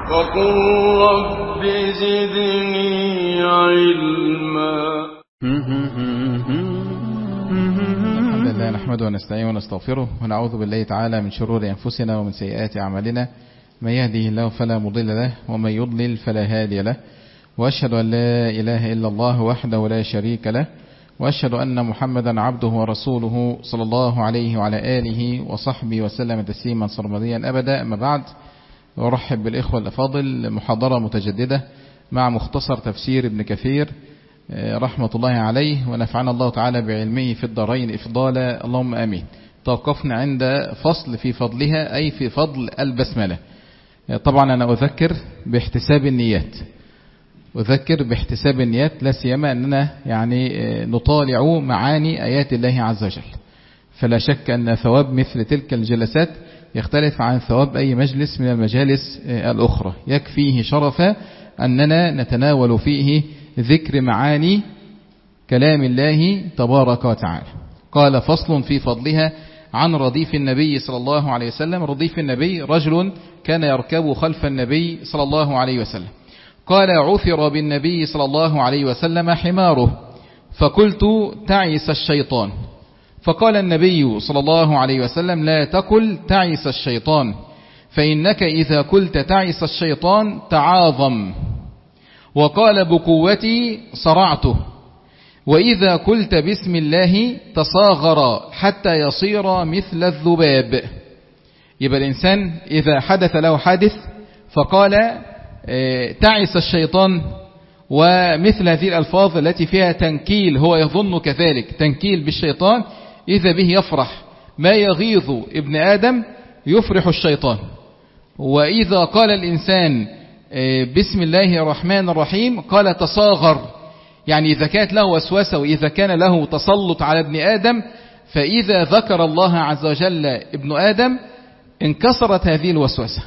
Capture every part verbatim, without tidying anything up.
وقل رب زدني علما. الحمد لله نحمده ونستعينه ونستغفره ونعوذ بالله تعالى من شرور أنفسنا ومن سيئات أعمالنا. من يهده الله فلا مضل له ومن يضلل فلا هادي له، وأشهد أن لا إله إلا الله وحده لا شريك له، وأشهد أن محمدا عبده ورسوله صلى الله عليه وعلى آله وصحبه وسلم تسليما سرمديا أبدا. أما بعد، أرحب بالإخوة الأفاضل، محاضرة متجددة مع مختصر تفسير ابن كثير رحمة الله عليه، ونفعنا الله تعالى بعلمه في الدارين إفضالا اللهم آمين. توقفنا عند فصل في فضلها، أي في فضل البسملة. طبعا أنا أذكر باحتساب النيات، أذكر باحتساب النيات، لا سيما أننا يعني نطالع معاني آيات الله عز وجل، فلا شك أن ثواب مثل تلك الجلسات يختلف عن ثواب أي مجلس من المجالس الأخرى. يكفيه شرفا أننا نتناول فيه ذكر معاني كلام الله تبارك وتعالى. قال فصل في فضلها عن رديف النبي صلى الله عليه وسلم. رديف النبي رجل كان يركب خلف النبي صلى الله عليه وسلم. قال عثر بالنبي صلى الله عليه وسلم حماره، فقلت تعس الشيطان. فقال النبي صلى الله عليه وسلم لا تقل تعس الشيطان، فإنك إذا قلت تعس الشيطان تعاظم. وقال بقوتي صرعته، وإذا قلت بسم الله تصاغر حتى يصير مثل الذباب. يبقى الإنسان إذا حدث له حادث فقال تعس الشيطان ومثل هذه الألفاظ التي فيها تنكيل، هو يظن كذلك تنكيل بالشيطان، إذا به يفرح. ما يغيظ ابن آدم يفرح الشيطان. وإذا قال الإنسان بسم الله الرحمن الرحيم قال تصاغر، يعني إذا كانت له وسوسة وإذا كان له تسلط على ابن آدم، فإذا ذكر الله عز وجل ابن آدم انكسرت هذه الوسوسة.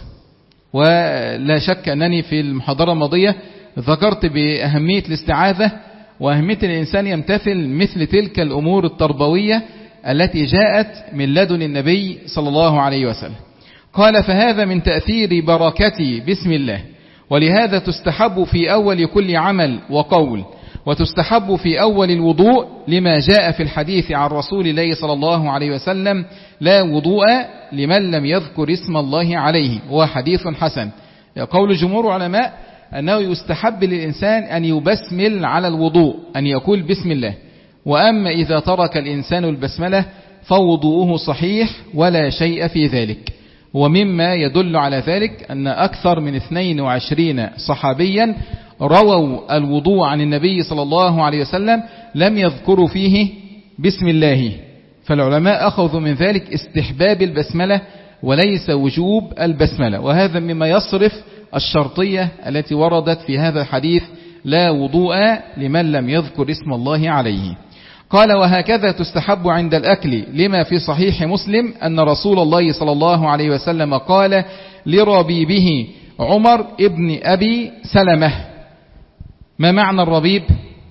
ولا شك أنني في المحاضرة الماضية ذكرت بأهمية الاستعاذة وأهمية الإنسان يمتثل مثل تلك الأمور التربوية التي جاءت من لدن النبي صلى الله عليه وسلم. قال فهذا من تأثير بركة بسم الله، ولهذا تستحب في أول كل عمل وقول، وتستحب في أول الوضوء لما جاء في الحديث عن رسول الله صلى الله عليه وسلم لا وضوء لمن لم يذكر اسم الله عليه، وهو حديث حسن. قول جمهور العلماء أنه يستحب للإنسان أن يبسمل على الوضوء، أن يقول بسم الله. وأما إذا ترك الإنسان البسملة فوضوءه صحيح ولا شيء في ذلك. ومما يدل على ذلك أن أكثر من اثنين وعشرين صحابيا رووا الوضوء عن النبي صلى الله عليه وسلم لم يذكروا فيه بسم الله، فالعلماء أخذوا من ذلك استحباب البسملة وليس وجوب البسملة. وهذا مما يصرف الشرطية التي وردت في هذا الحديث لا وضوء لمن لم يذكر اسم الله عليه. قال وهكذا تستحب عند الأكل، لما في صحيح مسلم أن رسول الله صلى الله عليه وسلم قال لربيبه عمر ابن أبي سلمة. ما معنى الربيب؟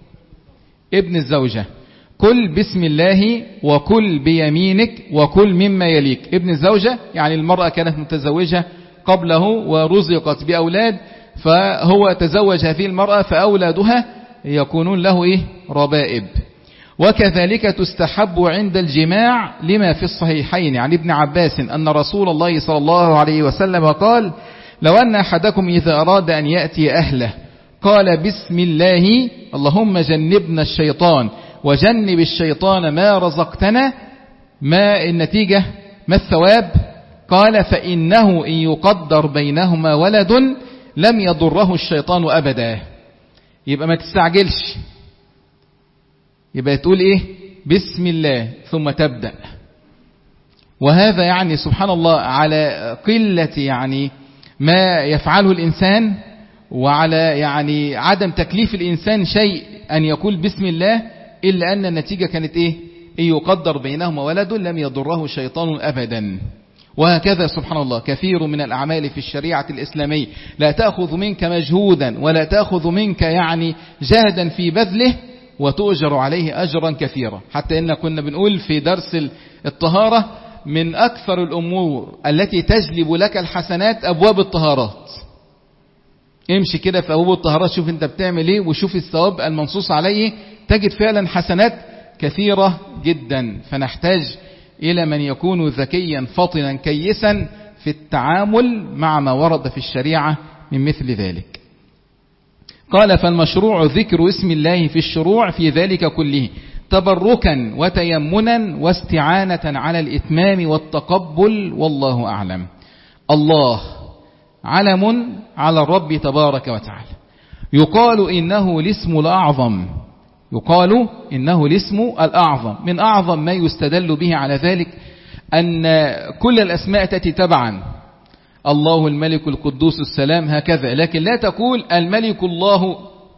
ابن الزوجة. كل بسم الله وكل بيمينك وكل مما يليك. ابن الزوجة يعني المرأة كانت متزوجة قبله ورزقت بأولاد، فهو تزوج هذه المرأة فأولادها يكونون له إيه؟ ربائب. وكذلك تستحب عند الجماع لما في الصحيحين عن ابن عباس أن رسول الله صلى الله عليه وسلم قال لو أن أحدكم إذا أراد أن يأتي أهله قال بسم الله اللهم جنبنا الشيطان وجنب الشيطان ما رزقتنا، ما النتيجة؟ ما الثواب؟ قال فإنه إن يقدر بينهما ولد لم يضره الشيطان أبدا. يبقى ما تستعجلش، يبقى تقول إيه؟ بسم الله ثم تبدأ. وهذا يعني سبحان الله على قلة يعني ما يفعله الإنسان، وعلى يعني عدم تكليف الإنسان شيء أن يقول بسم الله، إلا أن النتيجة كانت إيه؟ إن يقدر بينهما ولد لم يضره الشيطان أبدا. وهكذا سبحان الله كثير من الأعمال في الشريعة الإسلامية لا تأخذ منك مجهودا ولا تأخذ منك يعني جهدا في بذله وتؤجر عليه أجرا كثيرا. حتى إن كنا بنقول في درس الطهارة من أكثر الأمور التي تجلب لك الحسنات أبواب الطهارات. امشي كده في أبواب الطهارات، شوف انت بتعمل ايه وشوف الثواب المنصوص عليه، تجد فعلا حسنات كثيرة جدا. فنحتاج إلى من يكون ذكيا فطنا كيسا في التعامل مع ما ورد في الشريعة من مثل ذلك. قال فالمشروع ذكر اسم الله في الشروع في ذلك كله تبركا وتيمنا واستعانة على الإتمام والتقبل، والله أعلم. الله علم على الرب تبارك وتعالى، يقال إنه الاسم الأعظم، يقال إنه الاسم الأعظم. من أعظم ما يستدل به على ذلك أن كل الأسماء تأتي تبعا، الله الملك القدوس السلام هكذا، لكن لا تقول الملك الله،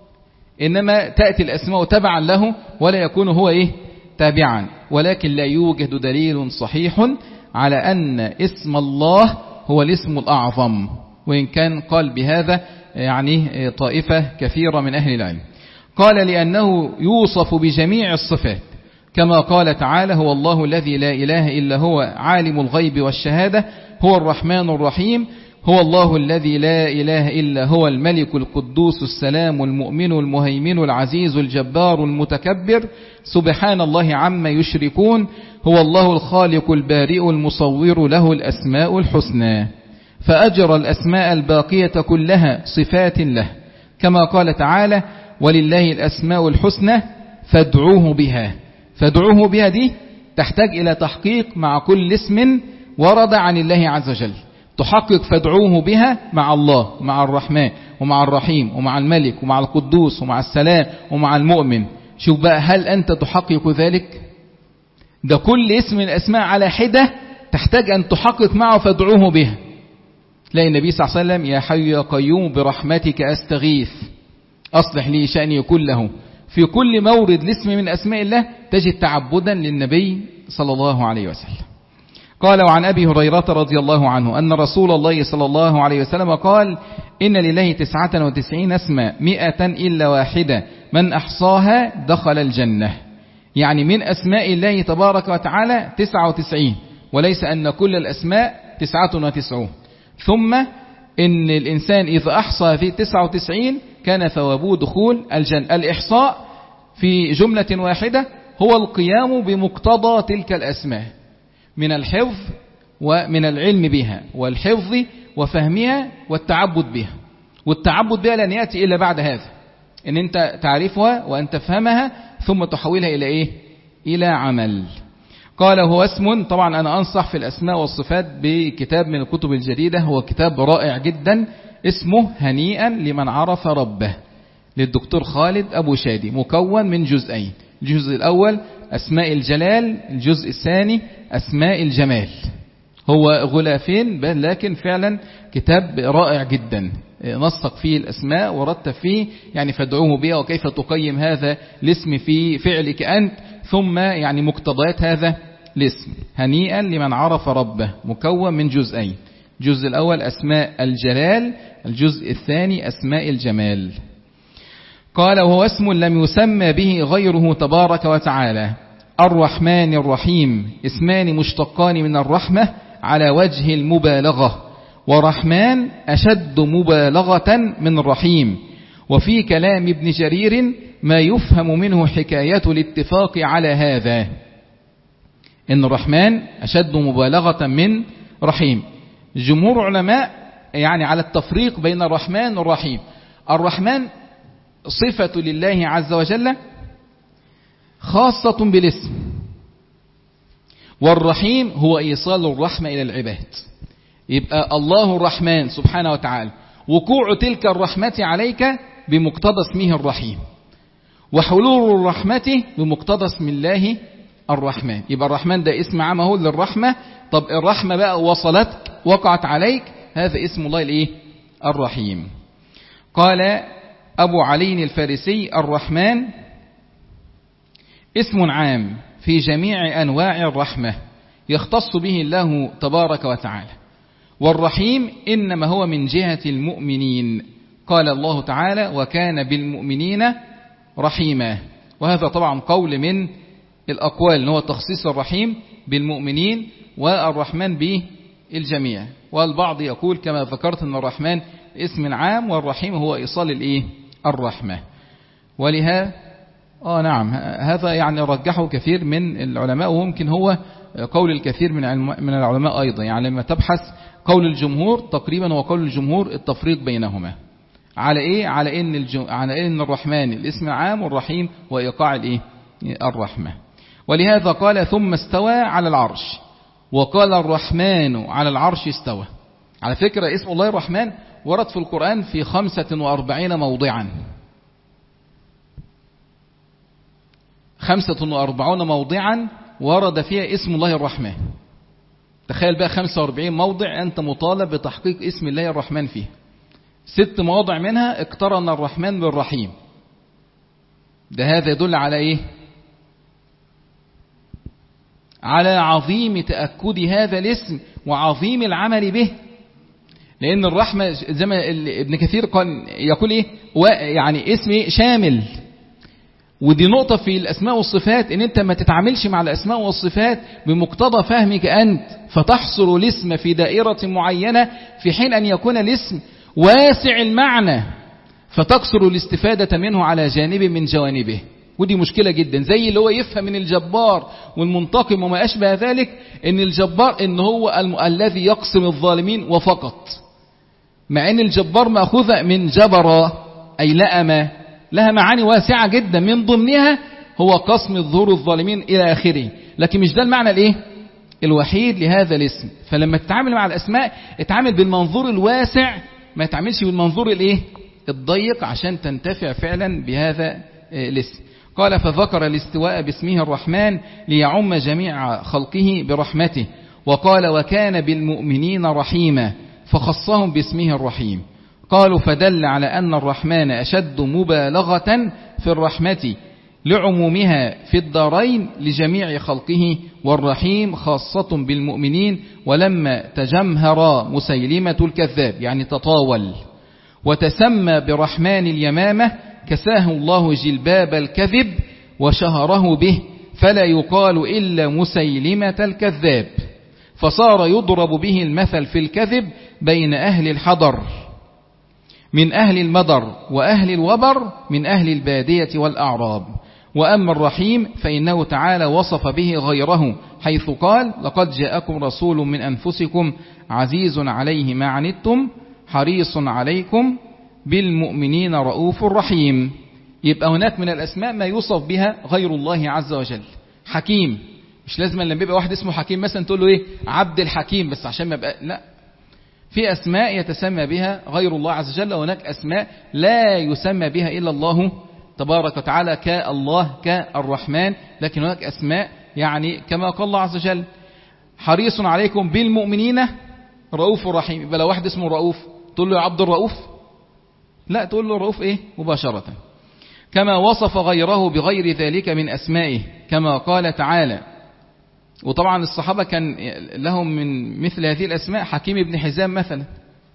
إنما تأتي الأسماء تبعا له ولا يكون هو إيه تابعا. ولكن لا يوجد دليل صحيح على أن اسم الله هو الاسم الأعظم، وإن كان قال بهذا يعني طائفة كثيرة من أهل العلم. قال لأنه يوصف بجميع الصفات، كما قال تعالى هو الله الذي لا إله إلا هو عالم الغيب والشهادة هو الرحمن الرحيم، هو الله الذي لا إله إلا هو الملك القدوس السلام المؤمن المهيمن العزيز الجبار المتكبر سبحان الله عما يشركون، هو الله الخالق البارئ المصور له الأسماء الحسنى. فأجرى الأسماء الباقية كلها صفات له، كما قال تعالى ولله الأسماء الحسنى فادعوه بها. فادعوه بها دي تحتاج إلى تحقيق مع كل اسم ورد عن الله عز وجل، تحقق فادعوه بها مع الله، مع الرحمن ومع الرحيم ومع الملك ومع القدوس ومع السلام ومع المؤمن. شوف بقى، هل أنت تحقق ذلك؟ ده كل اسم من الأسماء على حدة تحتاج أن تحقق معه فادعوه بها. تلاقي النبي صلى الله عليه وسلم يا حي يا قيوم برحمتك أستغيث أصلح لي شأني كله. في كل مورد لاسم من أسماء الله تجد تعبدا للنبي صلى الله عليه وسلم. قال وعن أبي هريرة رضي الله عنه أن رسول الله صلى الله عليه وسلم قال إن لله تسعة وتسعين اسما مئة إلا واحدة من أحصاها دخل الجنة. يعني من أسماء الله تبارك وتعالى تسعة وتسعين، وليس أن كل الأسماء تسعة وتسعون. ثم إن الإنسان إذا أحصى في تسعة وتسعين كان ثوابه دخول الجنة. الإحصاء في جملة واحدة هو القيام بمقتضى تلك الأسماء من الحفظ ومن العلم بها والحفظ وفهمها والتعبد بها. والتعبد بها لن يأتي إلا بعد هذا، إن أنت تعرفها وأن تفهمها ثم تحولها إلى إيه؟ إلى عمل. قال هو اسم، طبعا أنا أنصح في الأسماء والصفات بكتاب من الكتب الجديدة، هو كتاب رائع جدا اسمه هنيئا لمن عرف ربه للدكتور خالد أبو شادي، مكون من جزئين، الجزء الأول أسماء الجلال، الجزء الثاني أسماء الجمال. هو غلافين لكن فعلا كتاب رائع جدا، نسق فيه الأسماء ورتب فيه يعني فادعوه بها وكيف تقيم هذا الاسم في فعلك أنت، ثم يعني مقتضيات هذا الاسم. هنيئا لمن عرف ربه، مكون من جزئين، الجزء الأول أسماء الجلال، الجزء الثاني أسماء الجمال. قال وهو اسم لم يسمى به غيره تبارك وتعالى. الرحمن الرحيم اسمان مشتقان من الرحمة على وجه المبالغة، ورحمن أشد مبالغة من رحيم. وفي كلام ابن جرير ما يفهم منه حكاية الاتفاق على هذا، إن الرحمن أشد مبالغة من رحيم. جمهور علماء يعني على التفريق بين الرحمن والرحيم. الرحمن صفة لله عز وجل خاصة بالاسم، والرحيم هو إيصال الرحمة إلى العباد. يبقى الله الرحمن سبحانه وتعالى وقوع تلك الرحمة عليك بمقتضى اسمه الرحيم، وحلول الرحمة بمقتضى اسم الله الرحمن. يبقى الرحمن ده اسم عامه للرحمة. طب الرحمة بقى وصلتك وقعت عليك، هذا اسم الله الايه؟ الرحيم. قال أبو علي الفارسي الرحمن اسم عام في جميع أنواع الرحمة يختص به الله تبارك وتعالى، والرحيم إنما هو من جهة المؤمنين. قال الله تعالى وكان بالمؤمنين رحيما، وهذا طبعا قول من الأقوال أنه تخصيص الرحيم بالمؤمنين والرحمن بالجميع. والبعض يقول كما ذكرت أن الرحمن اسم عام، والرحيم هو إيصال الإيه؟ الرحمة. ولهذا آه نعم هذا يعني رجحه كثير من العلماء، وممكن هو قول الكثير من من العلماء أيضا. يعني لما تبحث قول الجمهور تقريبا وقول الجمهور التفريق بينهما على إيه؟ على إن الجم... على إن الرحمن الاسم عام، والرحيم وإيقاع الإيه؟ الرحمة. ولهذا قال ثم استوى على العرش، وقال الرحمن على العرش استوى. على فكرة اسم الله الرحمن ورد في القرآن في خمسة وأربعين موضعا، خمسة وأربعون موضعا ورد فيها اسم الله الرحمن. تخيل بقى خمسة وأربعين موضع أنت مطالب بتحقيق اسم الله الرحمن فيه. ست مواضع منها اقترن الرحمن بالرحيم. ده هذا يدل على إيه؟ على عظيم تأكد هذا الاسم وعظيم العمل به. لأن الرحمة زي ما ابن كثير قال يقول إيه؟ يعني اسم شامل. ودي نقطة في الأسماء والصفات، إن أنت ما تتعاملش مع الأسماء والصفات بمقتضى فهمك أنت، فتحصر الاسم في دائرة معينة، في حين أن يكون الاسم واسع المعنى فتقصر الاستفادة منه على جانب من جوانبه. ودي مشكلة جدا، زي اللي هو يفهم من الجبار والمنتقم وما أشبه ذلك إن الجبار إن هو الم... الذي يقسم الظالمين وفقط، مع إن الجبار مأخوذة من جبر أي لأم، لها معاني واسعة جدا، من ضمنها هو قسم الظهور الظالمين إلى آخره. لكن مش ده المعنى الإيه؟ الوحيد لهذا الاسم. فلما تتعامل مع الأسماء اتعامل بالمنظور الواسع، ما تتعاملش بالمنظور الإيه؟ الضيق، عشان تنتفع فعلا بهذا الاسم. قال فذكر الاستواء باسمه الرحمن ليعم جميع خلقه برحمته، وقال وكان بالمؤمنين رحيما فخصهم باسمه الرحيم. قالوا فدل على أن الرحمن أشد مبالغة في الرحمة لعمومها في الدارين لجميع خلقه، والرحيم خاصة بالمؤمنين. ولما تجمهر مسيلمة الكذاب يعني تطاول وتسمى برحمن اليمامة كساه الله جلباب الكذب وشهره به، فلا يقال إلا مسيلمة الكذاب، فصار يضرب به المثل في الكذب بين أهل الحضر من أهل المدر وأهل الوبر من أهل البادية والأعراب. وأما الرحيم فإنه تعالى وصف به غيره حيث قال لقد جاءكم رسول من أنفسكم عزيز عليه ما عنتم حريص عليكم بالمؤمنين رؤوف رحيم. يبقى هناك من الأسماء ما يوصف بها غير الله عز وجل. حكيم، مش لازم لما بيبقى واحد اسمه حكيم مثلا تقول له ايه عبد الحكيم بس عشان ما بقى، لا، في أسماء يتسمى بها غير الله عز وجل، وهناك أسماء لا يسمى بها إلا الله تبارك وتعالى كالله كالرحمن. لكن هناك أسماء يعني كما قال الله عز وجل حريص عليكم بالمؤمنين رؤوف رحيم. يبقى لو واحد اسمه رؤوف تقول له يا عبد الرؤوف؟ لا، تقول له رؤوف ايه مباشرة. كما وصف غيره بغير ذلك من أسمائه كما قال تعالى. وطبعا الصحابة كان لهم من مثل هذه الأسماء حكيم بن حزام مثلا،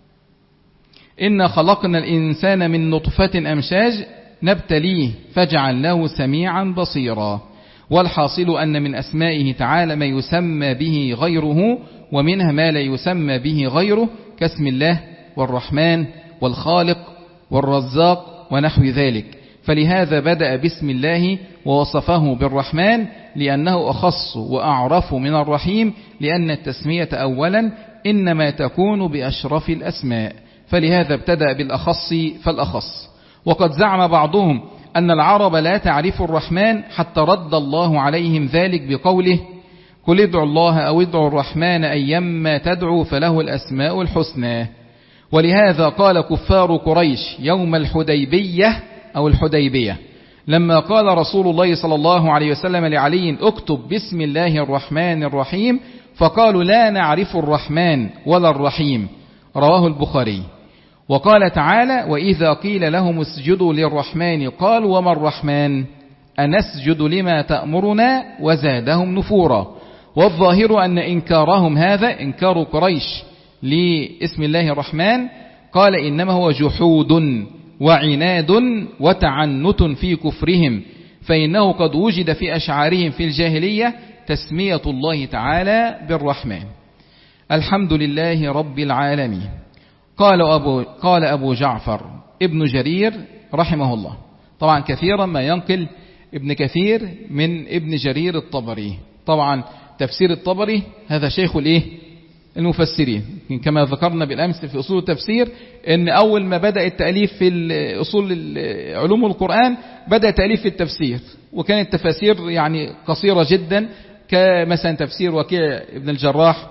إنا خلقنا الإنسان من نطفة أمشاج نبتليه فاجعلناه سميعا بصيرا. والحاصل أن من أسمائه تعالى ما يسمى به غيره، ومنها ما لا يسمى به غيره كاسم الله والرحمن والخالق والرزاق ونحو ذلك. فلهذا بدأ باسم الله ووصفه بالرحمن لأنه أخص وأعرف من الرحيم، لأن التسمية أولا إنما تكون بأشرف الأسماء، فلهذا ابتدأ بالأخص فالأخص. وقد زعم بعضهم أن العرب لا تعرف الرحمن حتى رد الله عليهم ذلك بقوله قل ادعوا الله أو ادعوا الرحمن أيما تدعوا فله الأسماء الحسنى. ولهذا قال كفار قريش يوم الحديبية أو الحديبية لما قال رسول الله صلى الله عليه وسلم لعلي اكتب بسم الله الرحمن الرحيم، فقالوا لا نعرف الرحمن ولا الرحيم، رواه البخاري. وقال تعالى وإذا قيل لهم اسجدوا للرحمن قالوا وما الرحمن أنسجد لما تأمرنا وزادهم نفورا. والظاهر أن إنكارهم هذا إنكار قريش لاسم الله الرحمن قال إنما هو جحود وعناد وتعنت في كفرهم، فإنه قد وجد في أشعارهم في الجاهلية تسمية الله تعالى بالرحمن. الحمد لله رب العالمين. قال أبو, قال أبو جعفر ابن جرير رحمه الله. طبعا كثيرا ما ينقل ابن كثير من ابن جرير الطبري. طبعا تفسير الطبري هذا شيخ الايه المفسرين، كما ذكرنا بالأمس في أصول التفسير ان أول ما بدأ التأليف في أصول علوم القرآن بدأ تأليف في التفسير، وكانت تفاسير يعني قصيرة جدا كمثلا تفسير وكيع ابن الجراح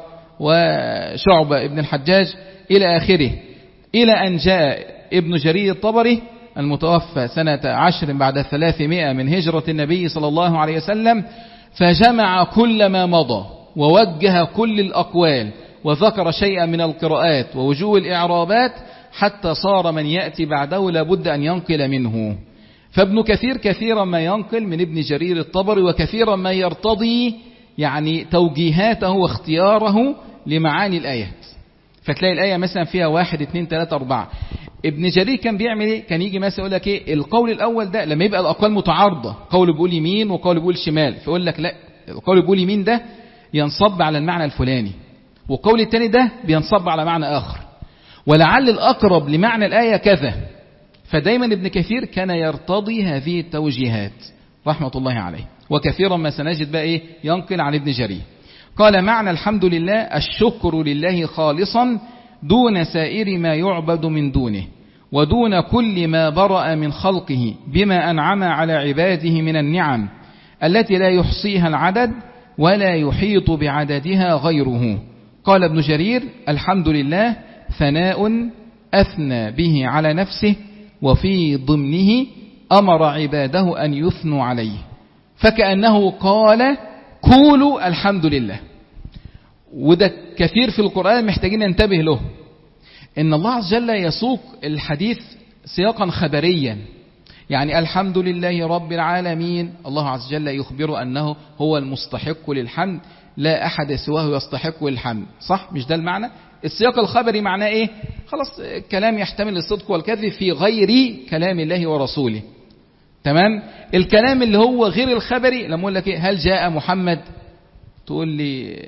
وشعبة ابن الحجاج إلى آخره، إلى أن جاء ابن جرير الطبري المتوفى سنة عشر بعد ثلاثمائة من هجرة النبي صلى الله عليه وسلم، فجمع كل ما مضى ووجه كل الأقوال وذكر شيئا من القراءات ووجوه الإعرابات حتى صار من يأتي بعده لابد أن ينقل منه. فابن كثير كثيرا ما ينقل من ابن جرير الطبري، وكثيرا ما يرتضي يعني توجيهاته واختياره لمعاني الآيات. فتلاقي الآية مثلا فيها واحد اثنين ثلاثة أربعة. ابن جرير كان بيعمل ايه؟ كان يجي مثلا يقول لك ايه القول الأول ده لما يبقى الأقوال متعارضة، قول بيقول يمين وقول بيقول شمال، فيقول لك لا، القول بيقول يمين ده ينصب على المعنى الفلاني، والقول الثاني ده بينصب على معنى آخر، ولعل الأقرب لمعنى الآية كذا. فدايما ابن كثير كان يرتضي هذه التوجيهات رحمة الله عليه، وكثيرا ما سنجد بقى ايه ينقل عن ابن جرير. قال معنى الحمد لله الشكر لله خالصا دون سائر ما يعبد من دونه، ودون كل ما برأ من خلقه بما أنعم على عباده من النعم التي لا يحصيها العدد ولا يحيط بعددها غيره. قال ابن جرير الحمد لله ثناء أثنى به على نفسه، وفي ضمنه أمر عباده أن يثنوا عليه، فكأنه قال قولوا الحمد لله. وده كثير في القرآن محتاجين ننتبه له، إن الله عز وجل يسوق الحديث سياقا خبريا، يعني الحمد لله رب العالمين، الله عز وجل يخبر أنه هو المستحق للحمد، لا أحد سواه يستحق الحمد، صح؟ مش ده المعنى؟ السياق الخبري معناه إيه؟ خلاص كلام يحتمل الصدق والكذب في غير كلام الله ورسوله، تمام؟ الكلام اللي هو غير الخبري لما أقول لك إيه هل جاء محمد، تقول لي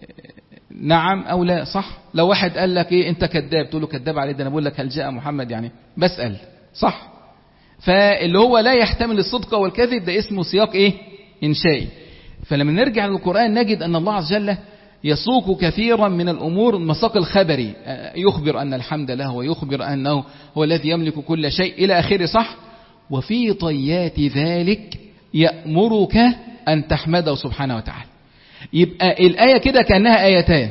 نعم أو لا، صح؟ لو واحد قال لك إيه أنت كذاب، تقول له كذاب عليه، ده أنا بقول لك هل جاء محمد يعني بسأل، صح؟ فاللي هو لا يحتمل الصدق والكذب ده اسمه سياق إيه إنشائي. فلما نرجع للقرآن نجد أن الله عز وجل يسوق كثيرا من الأمور المساق الخبري، يخبر أن الحمد له ويخبر أنه هو الذي يملك كل شيء إلى آخره، صح؟ وفي طيات ذلك يأمرك أن تحمده سبحانه وتعالى. يبقى الآية كده كأنها آيتان،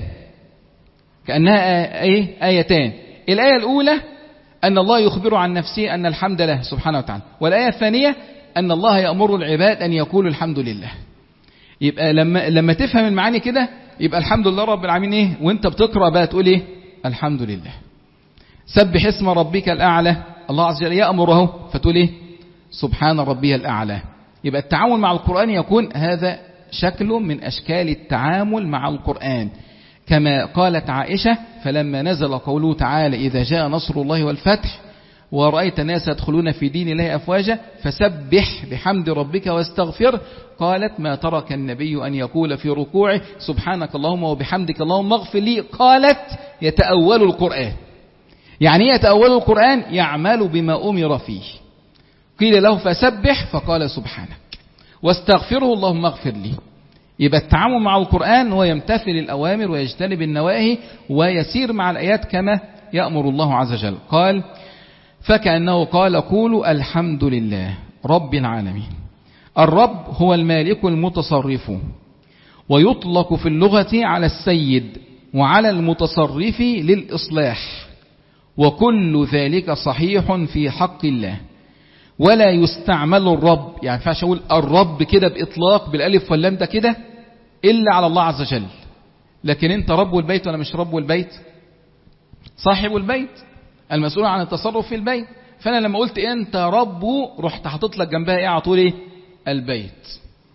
كأنها ايه آيتان. الآية الأولى أن الله يخبر عن نفسه أن الحمد له سبحانه وتعالى، والآية الثانية أن الله يأمر العباد أن يقولوا الحمد لله. يبقى لما لما تفهم المعاني كده يبقى الحمد لله رب العالمين ايه، وانت بتقرأ بقى تقول ايه الحمد لله. سبح اسم ربك الأعلى، الله عز وجل يأمره فتقول ايه سبحان ربي الأعلى. يبقى التعامل مع القرآن يكون هذا شكل من أشكال التعامل مع القرآن، كما قالت عائشة فلما نزل قوله تعالى إذا جاء نصر الله والفتح ورأيت الناس يدخلون في دين الله أفواجا فسبح بحمد ربك واستغفر، قالت ما ترك النبي أن يقول في ركوعه سبحانك اللهم وبحمدك اللهم اغفر لي، قالت يتأول القرآن. يعني يتأول القرآن يعمل بما أمر فيه، قيل له فسبح فقال سبحانك واستغفره اللهم اغفر لي. يبقى التعامل مع القرآن هو يمتثل الأوامر ويجتنب النواهي ويسير مع الآيات كما يأمر الله عز وجل. قال فكأنه قال قولوا الحمد لله رب العالمين. الرب هو المالك المتصرف، ويطلق في اللغة على السيد وعلى المتصرف للإصلاح، وكل ذلك صحيح في حق الله، ولا يستعمل الرب، يعني فاش أقول الرب كده بإطلاق بالألف واللام ده كده إلا على الله عز وجل. لكن أنت رب البيت ولا مش رب البيت؟ صاحب البيت المسؤول عن التصرف في البيت. فأنا لما قلت أنت رب رحت حاطط لك جنبها إيه على طول إيه؟ البيت.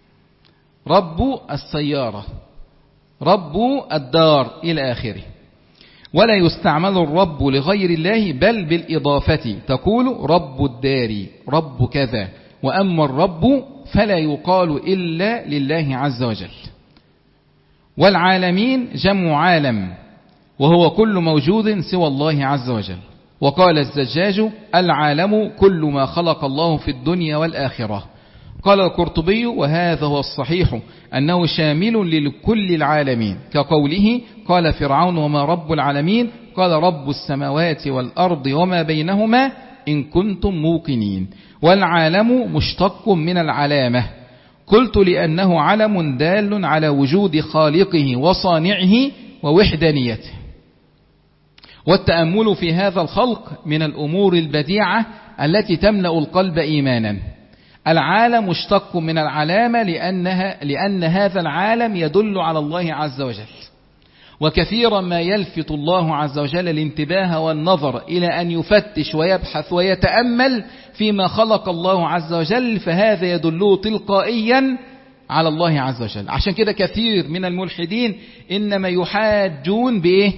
رب السيارة، رب الدار إلى آخره. ولا يستعمل الرب لغير الله بل بالإضافة، تقول رب الدار رب كذا، وأما الرب فلا يقال إلا لله عز وجل. والعالمين جمع عالم، وهو كل موجود سوى الله عز وجل. وقال الزجاج العالم كل ما خلق الله في الدنيا والآخرة. قال القرطبي وهذا هو الصحيح أنه شامل لكل العالمين، كقوله قال فرعون وما رب العالمين قال رب السماوات والأرض وما بينهما إن كنتم موقنين. والعالم مشتق من العلامة، قلت لأنه علم دال على وجود خالقه وصانعه ووحدانيته. والتأمل في هذا الخلق من الأمور البديعة التي تملأ القلب إيمانا. العالم مشتق من العلامة لأنها لأن هذا العالم يدل على الله عز وجل. وكثيرا ما يلفت الله عز وجل الانتباه والنظر إلى أن يفتش ويبحث ويتأمل فيما خلق الله عز وجل، فهذا يدله تلقائيا على الله عز وجل. عشان كده كثير من الملحدين إنما يحاجون بإيه؟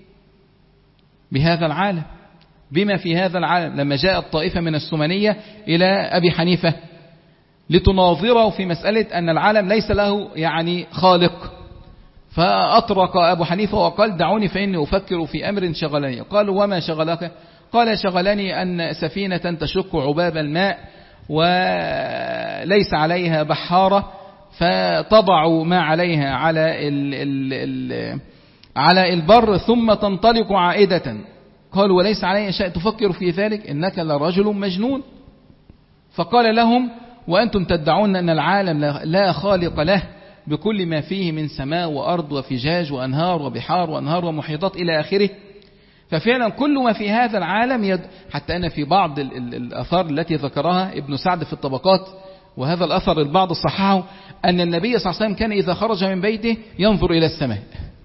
بهذا العالم، بما في هذا العالم. لما جاء الطائفة من السمنية إلى أبي حنيفة لتناظره في مسألة أن العالم ليس له يعني خالق، فأطرق أبو حنيفة وقال دعوني فإني أفكر في أمر شغلني. قالوا وما شغلك؟ قال شغلني أن سفينة تشق عباب الماء وليس عليها بحارة، فتضع ما عليها على ال ال ال على البر ثم تنطلق عائدة. قالوا وليس علي شيء تفكر في ذلك؟ إنك لرجل مجنون. فقال لهم وأنتم تدعون أن العالم لا خالق له بكل ما فيه من سماء وأرض وفجاج وأنهار وبحار وأنهار ومحيطات إلى آخره. ففعلا كل ما في هذا العالم يد... حتى أنا في بعض ال ال الأثار التي ذكرها ابن سعد في الطبقات، وهذا الأثر البعض صححه، أن النبي صلى الله عليه وسلم كان إذا خرج من بيته ينظر إلى السماء.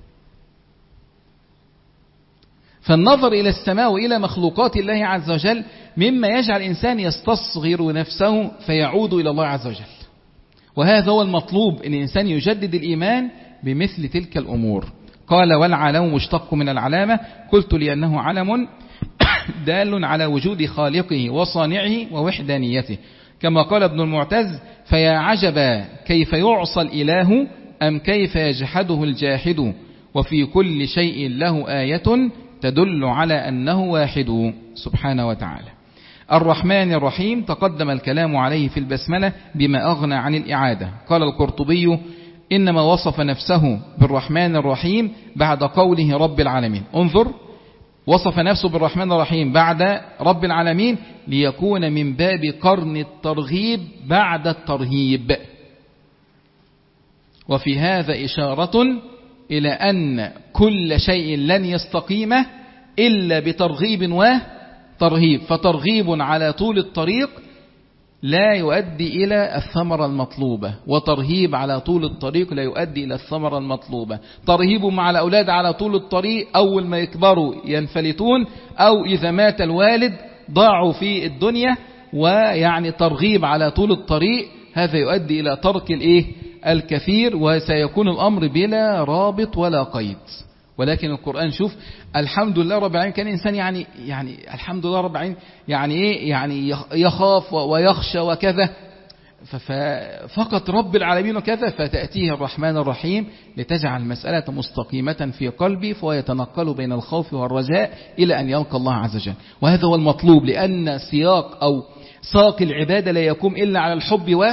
فالنظر إلى السماء وإلى مخلوقات الله عز وجل مما يجعل الإنسان يستصغر نفسه فيعود إلى الله عز وجل. وهذا هو المطلوب، أن الإنسان يجدد الإيمان بمثل تلك الأمور. قال والعالم مشتق من العلامة، قلت لأنه علم دال على وجود خالقه وصانعه ووحدانيته. كما قال ابن المعتز فيا عجبا كيف يعصى الإله أم كيف يجحده الجاحد، وفي كل شيء له آية تدل على أنه واحد سبحانه وتعالى. الرحمن الرحيم تقدم الكلام عليه في البسملة بما أغنى عن الإعادة. قال القرطبي إنما وصف نفسه بالرحمن الرحيم بعد قوله رب العالمين. انظر، وصف نفسه بالرحمن الرحيم بعد رب العالمين ليكون من باب قرن الترغيب بعد الترهيب. وفي هذا إشارة إلى أن كل شيء لن يستقيم إلا بترغيب وترهيب، فترغيب على طول الطريق لا يؤدي إلى الثمرة المطلوبة، وترهيب على طول الطريق لا يؤدي إلى الثمرة المطلوبة. ترهيب مع الأولاد على طول الطريق أول ما يكبروا ينفلتون، أو إذا مات الوالد ضاعوا في الدنيا، ويعني ترغيب على طول الطريق هذا يؤدي إلى ترك الإيه الكثير، وسيكون الأمر بلا رابط ولا قيد. ولكن القرآن شوف الحمد لله رب العالمين، كان إنسان يعني يعني الحمد لله رب العالمين يعني إيه يعني يخاف ويخشى وكذا، فقط رب العالمين وكذا، فتأتيه الرحمن الرحيم لتجعل المسألة مستقيمة في قلبي، فهو يتنقل بين الخوف والرجاء إلى أن يلقى الله عز وجل. وهذا هو المطلوب، لأن سياق أو ساق العبادة لا يقوم إلا على الحب، و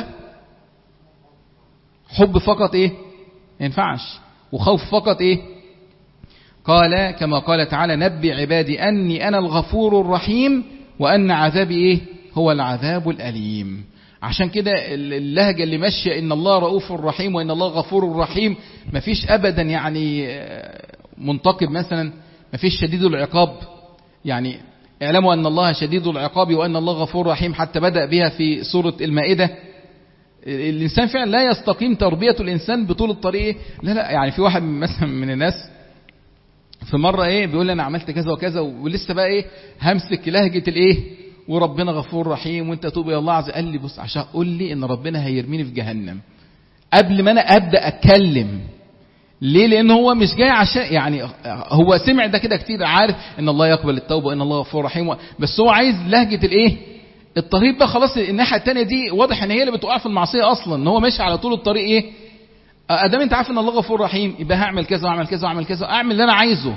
حب فقط إيه ينفعش، وخوف فقط إيه. قال كما قال تعالى نبي عبادي أني أنا الغفور الرحيم وأن عذابي إيه هو العذاب الأليم. عشان كده اللهجة اللي ماشية إن الله رؤوف رحيم وإن الله غفور رحيم، مفيش أبدا يعني منتقب مثلا، مفيش شديد العقاب، يعني اعلموا أن الله شديد العقاب وأن الله غفور رحيم، حتى بدأ بها في سورة المائدة. الإنسان فعلا لا يستقيم تربية الإنسان بطول الطريق. لا لا يعني في واحد مثلا من الناس في مرة ايه بيقول لي انا عملت كذا وكذا، ولسه بقى ايه همسك لهجة الايه وربنا غفور رحيم وانت توب الى الله عز وجل. قال لي بص عشان قول لي ان ربنا هيرميني في جهنم قبل ما انا ابدا اتكلم. ليه؟ لان هو مش جاي عشان يعني هو سمع ده كده كتير، عارف ان الله يقبل التوبه وان الله غفور رحيم، بس هو عايز لهجة الايه الطريق بقى. خلاص الناحيه الثانيه دي واضح ان هي اللي بتوقع في المعصيه اصلا، ان هو ماشي على طول الطريق ايه ادام انت عارف ان الله غفور رحيم يبقى هعمل كذا واعمل كذا واعمل كذا، اعمل اللي انا عايزه.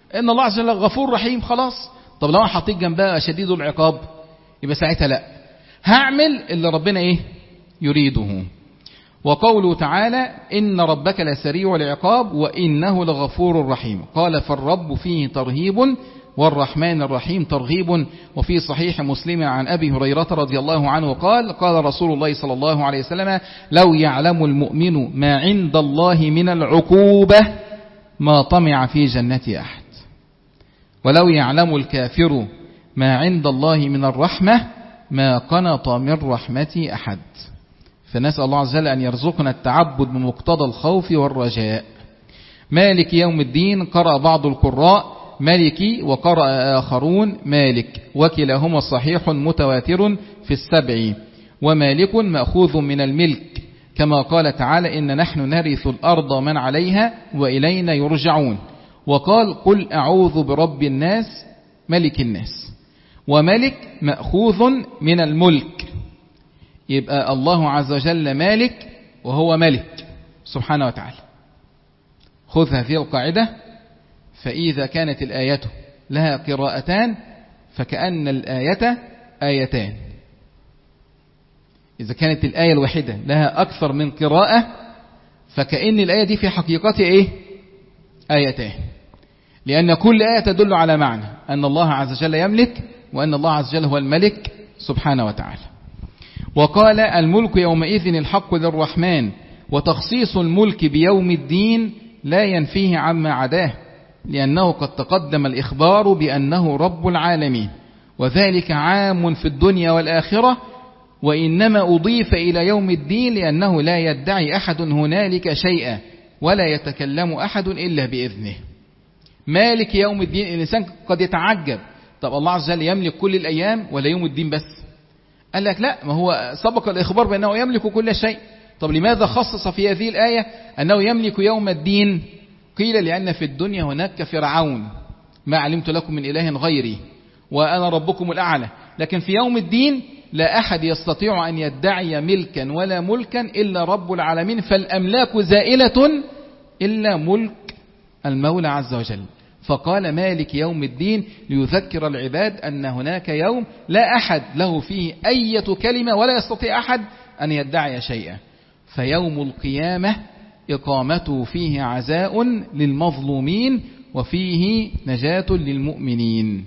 إن الله عز وجل غفور رحيم خلاص. طب لو أنا حطيت جنبها شديد العقاب يبقى ساعتها لا، هعمل اللي ربنا إيه يريده. وقوله تعالى إن ربك لسريع العقاب وإنه لغفور رحيم. قال فالرب فيه ترهيب والرحمن الرحيم ترغيب. وفي صحيح مسلم عن أبي هريرة رضي الله عنه قال قال رسول الله صلى الله عليه وسلم لو يعلم المؤمن ما عند الله من العقوبة ما طمع في جنة أحد، ولو يعلم الكافر ما عند الله من الرحمة ما قنط من رحمة أحد. فنسأل الله عز وجل أن يرزقنا التعبد بمقتضى الخوف والرجاء. مالك يوم الدين قرأ بعض القراء مالكي وقرأ آخرون مالك، وكلاهما صحيح متواتر في السبع. ومالك مأخوذ من الملك كما قال تعالى إن نحن نرث الأرض من عليها وإلينا يرجعون. وقال قل أعوذ برب الناس ملك الناس. وملك مأخوذ من الملك، يبقى الله عز وجل مالك وهو ملك سبحانه وتعالى. خذ هذه القاعدة، فإذا كانت الآية لها قراءتان فكأن الآية آيتان. إذا كانت الآية الواحدة لها أكثر من قراءة فكأن الآية دي في حقيقتها إيه آيتان، لأن كل آية تدل على معنى أن الله عز وجل يملك وأن الله عز وجل هو الملك سبحانه وتعالى. وقال الملك يومئذ الحق للرحمن. وتخصيص الملك بيوم الدين لا ينفيه عما عداه، لأنه قد تقدم الإخبار بأنه رب العالمين، وذلك عام في الدنيا والآخرة، وإنما أضيف إلى يوم الدين لأنه لا يدعي أحد هنالك شيئا ولا يتكلم أحد إلا بإذنه. مالك يوم الدين، الإنسان قد يتعجب طب الله عز وجل يملك كل الأيام ولا يوم الدين بس؟ قال لك لا، ما هو سبق الإخبار بأنه يملك كل شيء. طب لماذا خصص في هذه الآية أنه يملك يوم الدين؟ قيل لأن في الدنيا هناك فرعون ما علمت لكم من إله غيري وأنا ربكم الأعلى، لكن في يوم الدين لا أحد يستطيع أن يدعي ملكا ولا ملكا إلا رب العالمين، فالأملاك زائلة إلا ملك المولى عز وجل. فقال مالك يوم الدين ليذكر العباد أن هناك يوم لا أحد له فيه أي كلمة ولا يستطيع أحد أن يدعي شيئا، فيوم القيامة إقامته فيه عزاء للمظلومين وفيه نجاة للمؤمنين.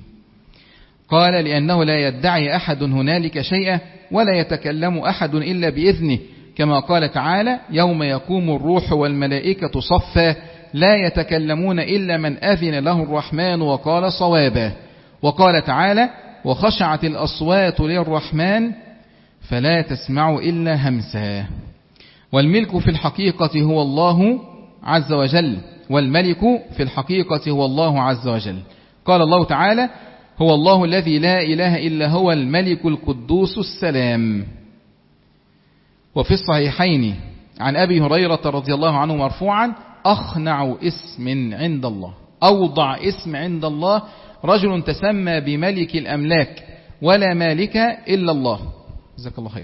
قال لأنه لا يدعي أحد هنالك شيئا ولا يتكلم أحد إلا بإذنه، كما قال تعالى يوم يقوم الروح والملائكة صفا لا يتكلمون إلا من أذن له الرحمن وقال صوابا. وقال تعالى وخشعت الأصوات للرحمن فلا تسمع إلا همسا. والملك في الحقيقة هو الله عز وجل، والملك في الحقيقة هو الله عز وجل. قال الله تعالى هو الله الذي لا إله إلا هو الملك القدوس السلام. وفي الصحيحين عن أبي هريرة رضي الله عنه مرفوعا أخنع اسم عند الله، أوضع اسم عند الله رجل تسمى بملك الأملاك ولا مالك إلا الله. جزاك الله خير.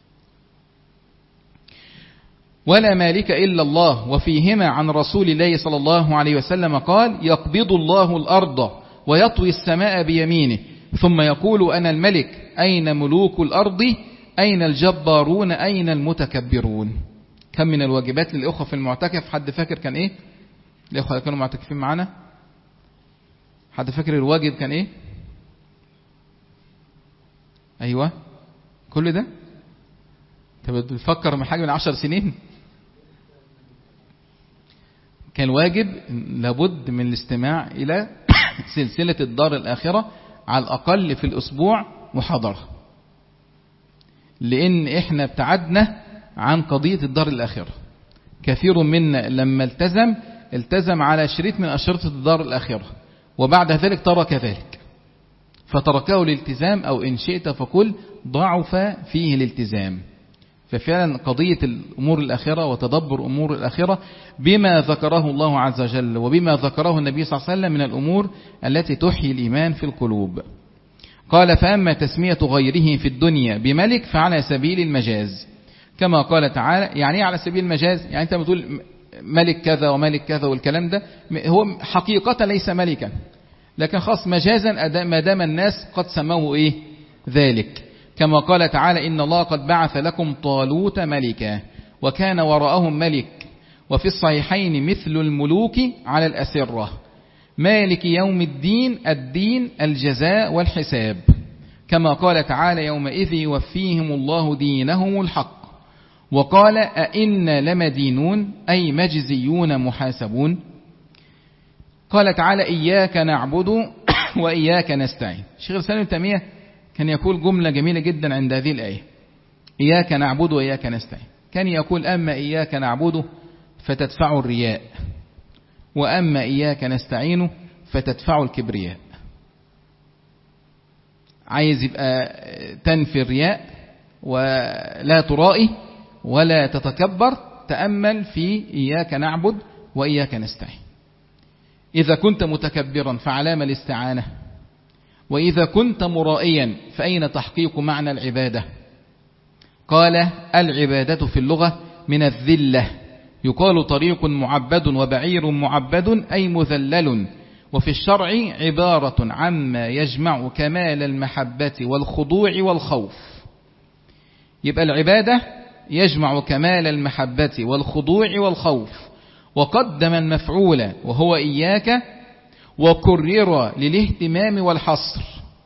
ولا مالك إلا الله. وفيهما عن رسول الله صلى الله عليه وسلم قال يقبض الله الأرض ويطوي السماء بيمينه ثم يقول أنا الملك أين ملوك الأرض أين الجبارون أين المتكبرون. كم من الواجبات للأخوة في المعتكف؟ حد فاكر كان إيه؟ الأخوة اللي كانوا معتكفين معنا حد فاكر الواجب كان إيه؟ أيوة كل ده انت بتفكر من حاجة من عشر سنين. كان واجب لابد من الاستماع إلى سلسلة الدار الآخرة على الأقل في الأسبوع محاضرة، لأن إحنا ابتعدنا عن قضية الدار الآخرة. كثير منا لما التزم التزم على شريط من أشرطة الدار الآخرة وبعد ذلك ترك ذلك، فتركه الالتزام أو إن شئت فقل ضعف فيه الالتزام. ففعلا قضية الأمور الآخرة وتدبر أمور الآخرة بما ذكره الله عز وجل وبما ذكره النبي صلى الله عليه وسلم من الأمور التي تحيي الإيمان في القلوب. قال فأما تسمية غيره في الدنيا بملك فعلى سبيل المجاز، كما قال تعالى. يعني على سبيل المجاز يعني أنت بتقول ملك كذا وملك كذا والكلام ده، هو حقيقة ليس ملكا، لكن خاص مجازا ما دام الناس قد سموه إيه ذلك، كما قال تعالى إن الله قد بعث لكم طالوت ملكا وكان وراءهم ملك، وفي الصحيحين مثل الملوك على الأسرة مالك يوم الدين الدين الجزاء والحساب، كما قال تعالى يومئذ يوفيهم الله دينهم الحق، وقال أئنا لمدينون أي مجزيون محاسبون. قال تعالى إياك نعبد وإياك نستعين. الشيخ الإسلام ابن تيمية كان يقول جملة جميلة جدا عند هذه الآية، إياك نعبد وإياك نستعين، كان يقول أما إياك نعبد فتدفع الرياء، وأما إياك نستعين فتدفع الكبرياء. عايز يبقى تنفي الرياء ولا ترائي ولا تتكبر، تأمل في إياك نعبد وإياك نستعين. إذا كنت متكبرا فعلام الاستعانة، وإذا كنت مرائيا فأين تحقيق معنى العبادة؟ قال العبادة في اللغة من الذلة، يقال طريق معبد وبعير معبد أي مذلل، وفي الشرع عبارة عما يجمع كمال المحبة والخضوع والخوف. يبقى العبادة يجمع كمال المحبة والخضوع والخوف، وقدم المفعول وهو إياك وكرر للاهتمام والحصر،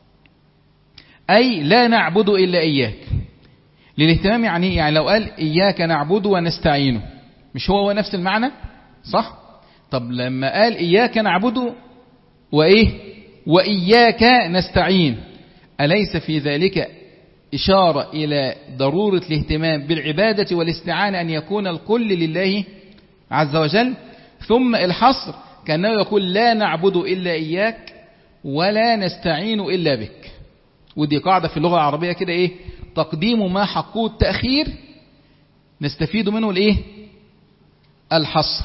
أي لا نعبد إلا إياك. للاهتمام يعني يعني لو قال إياك نعبد ونستعين، مش هو هو نفس المعنى صح؟ طب لما قال إياك نعبد وإيه وإياك نستعين، أليس في ذلك إشارة إلى ضرورة الاهتمام بالعبادة والاستعانة أن يكون الكل لله عز وجل؟ ثم الحصر كأنه يقول لا نعبد إلا إياك ولا نستعين إلا بك. ودي قاعدة في اللغة العربية كده إيه، تقديم ما حقه التأخير نستفيد منه الإيه الحصر،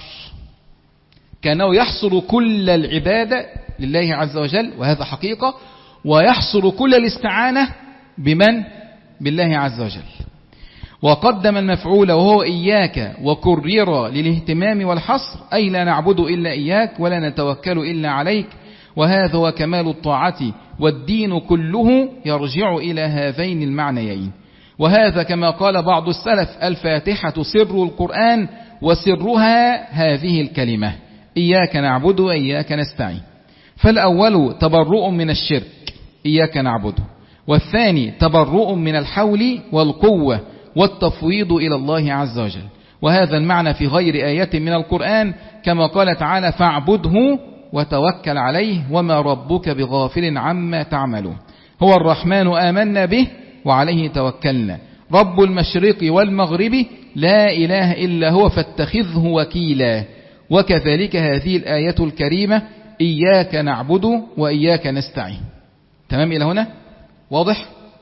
كأنه يحصر كل العبادة لله عز وجل وهذا حقيقة، ويحصر كل الاستعانة بمن؟ بالله عز وجل. وقدم المفعول وهو إياك وكرر للاهتمام والحصر، أي لا نعبد إلا إياك ولا نتوكل إلا عليك، وهذا هو كمال الطاعة، والدين كله يرجع إلى هذين المعنيين. وهذا كما قال بعض السلف الفاتحة سر القرآن وسرها هذه الكلمة إياك نعبد وإياك نستعين. فالأول تبرؤ من الشرك إياك نعبد، والثاني تبرؤ من الحول والقوة والتفويض إلى الله عز وجل، وهذا المعنى في غير آية من القرآن، كما قال تعالى فاعبده وتوكل عليه وما ربك بغافل عما تعملون. هو الرحمن آمنا به وعليه توكلنا، رب المشرق والمغرب لا إله إلا هو فاتخذه وكيلا. وكذلك هذه الآية الكريمة إياك نعبد وإياك نستعين. تمام إلى هنا واضح؟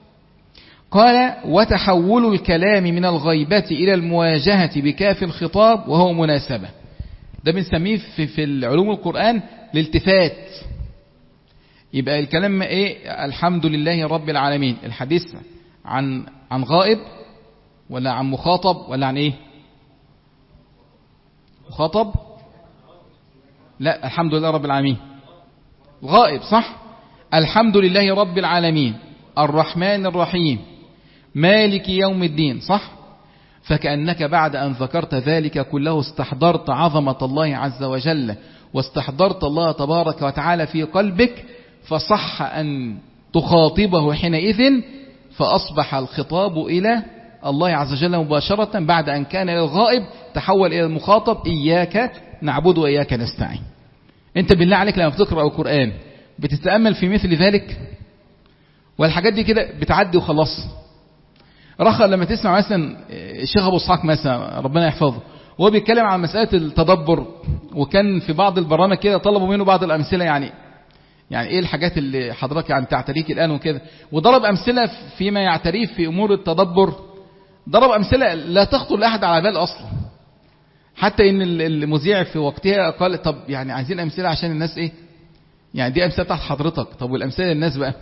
قال وتحول الكلام من الغيبة إلى المواجهة بكاف الخطاب وهو مناسبة. ده بنسميه في, في العلوم القرآن الالتفات. يبقى الكلام ايه؟ الحمد لله رب العالمين، الحديث عن عن غائب ولا عن مخاطب ولا عن ايه؟ مخاطب؟ لا، الحمد لله رب العالمين غائب صح؟ الحمد لله رب العالمين الرحمن الرحيم مالك يوم الدين صح؟ فكأنك بعد أن ذكرت ذلك كله استحضرت عظمة الله عز وجل، واستحضرت الله تبارك وتعالى في قلبك، فصح أن تخاطبه حينئذ، فأصبح الخطاب إلى الله عز وجل مباشرة بعد أن كان الغائب تحول إلى المخاطب إياك نعبد وإياك نستعين. أنت بالله عليك لما بتقرأ القرآن بتتأمل في مثل ذلك؟ والحاجات دي كده بتعدي وخلاص. رخى لما تسمع مثلا الشيخ أبو إسحاق مثلا ربنا يحفظه وهو بيتكلم عن مسألة التدبر، وكان في بعض البرامج كده طلبوا منه بعض الأمثلة، يعني يعني ايه الحاجات اللي حضرتك يعني تعتريك الآن وكده، وضرب أمثلة فيما يعتريه في أمور التدبر، ضرب أمثلة لا تخطر لأحد على بال أصلا، حتى إن المذيع في وقتها قال طب يعني عايزين أمثلة عشان الناس إيه، يعني دي أمثلة تحت حضرتك، طب والأمثلة للناس بقى.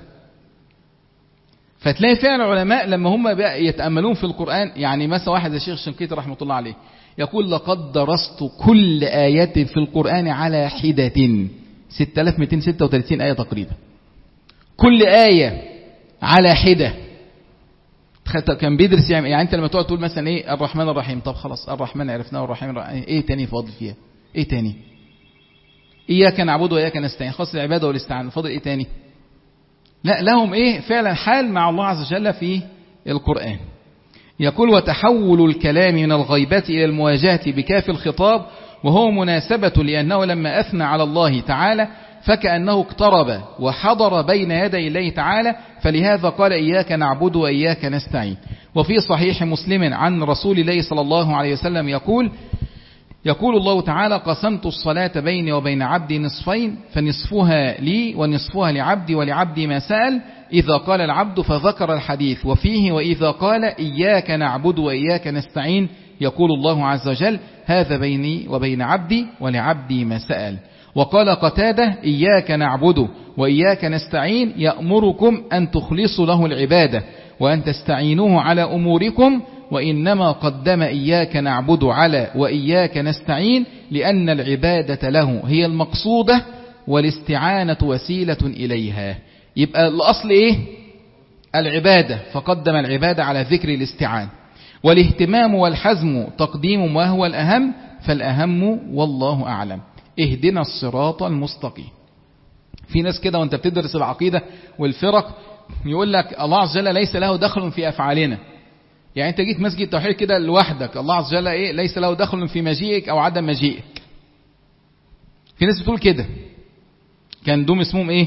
فتلاقي فعلا العلماء لما هم بقى يتأملون في القرآن، يعني مثلا واحد زي الشيخ الشنقيطي رحمة الله عليه يقول لقد درست كل آيات في القرآن على حدة، ستة آلاف ومئتين وستة وثلاثين آية تقريبا، كل آية على حدة. كان بيدرس يعني انت لما تقعد تقول مثلا ايه الرحمن الرحيم، طب خلاص الرحمن عرفناه والرحيم الرحيم. ايه تاني فاضل فيها؟ ايه تاني؟ اياك نعبد واياك نستعين، خاص العباده والاستعانه، فاضل ايه تاني؟ لا، لهم ايه فعلا حال مع الله عز وجل في القرآن. يقول وتحول الكلام من الغيبة إلى المواجهة بكاف الخطاب، وهو مناسبة لأنه لما أثنى على الله تعالى فكأنه اقترب وحضر بين يدي الله تعالى، فلهذا قال إياك نعبد وإياك نستعين. وفي صحيح مسلم عن رسول الله صلى الله عليه وسلم يقول يقول الله تعالى قسمت الصلاة بيني وبين عبدي نصفين، فنصفها لي ونصفها لعبدي ولعبدي ما سأل، إذا قال العبد فذكر الحديث وفيه وإذا قال إياك نعبد وإياك نستعين يقول الله عز وجل هذا بيني وبين عبدي ولعبدي ما سأل. وقال قتادة إياك نعبد وإياك نستعين يأمركم أن تخلصوا له العبادة وأن تستعينوه على أموركم، وإنما قدم إياك نعبد على وإياك نستعين لأن العبادة له هي المقصودة والاستعانة وسيلة إليها. يبقى الأصل إيه؟ العبادة، فقدم العبادة على ذكر الاستعانة. والاهتمام والحزم تقديم وهو الأهم، فالأهم والله أعلم. اهدنا الصراط المستقيم. في ناس كده وانت بتدرس العقيدة والفرق يقول لك الله عز وجل ليس له دخل في أفعالنا. يعني انت جيت مسجد توحيد كده لوحدك، الله عز وجل ايه ليس له دخل في مجيئك او عدم مجيئك. في ناس بتقول كده، كان دوم اسمهم ايه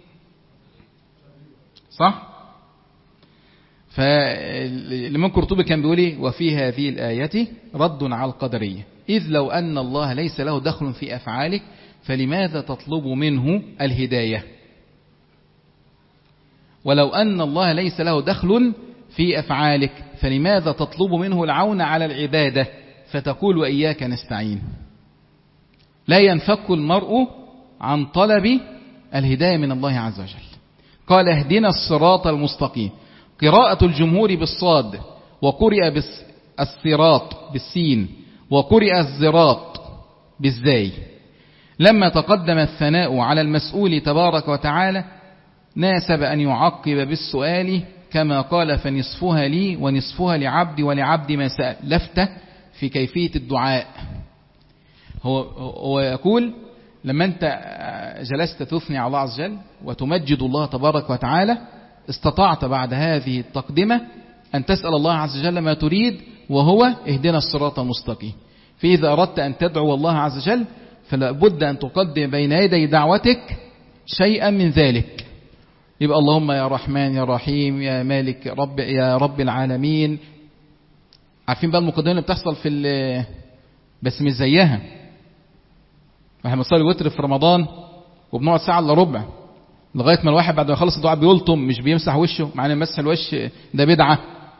صح؟ فالإمام قرطبي كان بيقول ايه وفي هذه الآية رد على القدرية، إذ لو أن الله ليس له دخل في أفعالك فلماذا تطلب منه الهداية؟ ولو أن الله ليس له دخل في أفعالك فلماذا تطلب منه العون على العبادة فتقول وإياك نستعين؟ لا ينفك المرء عن طلب الهداية من الله عز وجل. قال اهدنا الصراط المستقيم، قراءة الجمهور بالصاد، وقرئ بالصراط بالسين، وقرئ الزراط بالزاي. لما تقدم الثناء على المسؤول تبارك وتعالى ناسب أن يعقب بالسؤال كما قال فنصفها لي ونصفها لعبدي ولعبدي ما سأل، لفتة في كيفية الدعاء. هو, هو يقول لما أنت جلست تثني على الله عز وجل وتمجد الله تبارك وتعالى استطعت بعد هذه التقدمة أن تسأل الله عز وجل ما تريد، وهو اهدنا الصراط المستقيم. فإذا أردت أن تدعو الله عز وجل فلا بد أن تقدم بين يدي دعوتك شيئا من ذلك. يبقى اللهم يا رحمن يا رحيم يا مالك رب يا رب العالمين. عارفين بقى المقدمة اللي بتحصل في بس مش زيها. احنا بنصلي وتر في رمضان وبنقعد ساعة الا ربع لغاية ما الواحد بعد ما يخلص الدعاء بيلطم، مش بيمسح وشه، مع ان مسح الوش ده بدعة.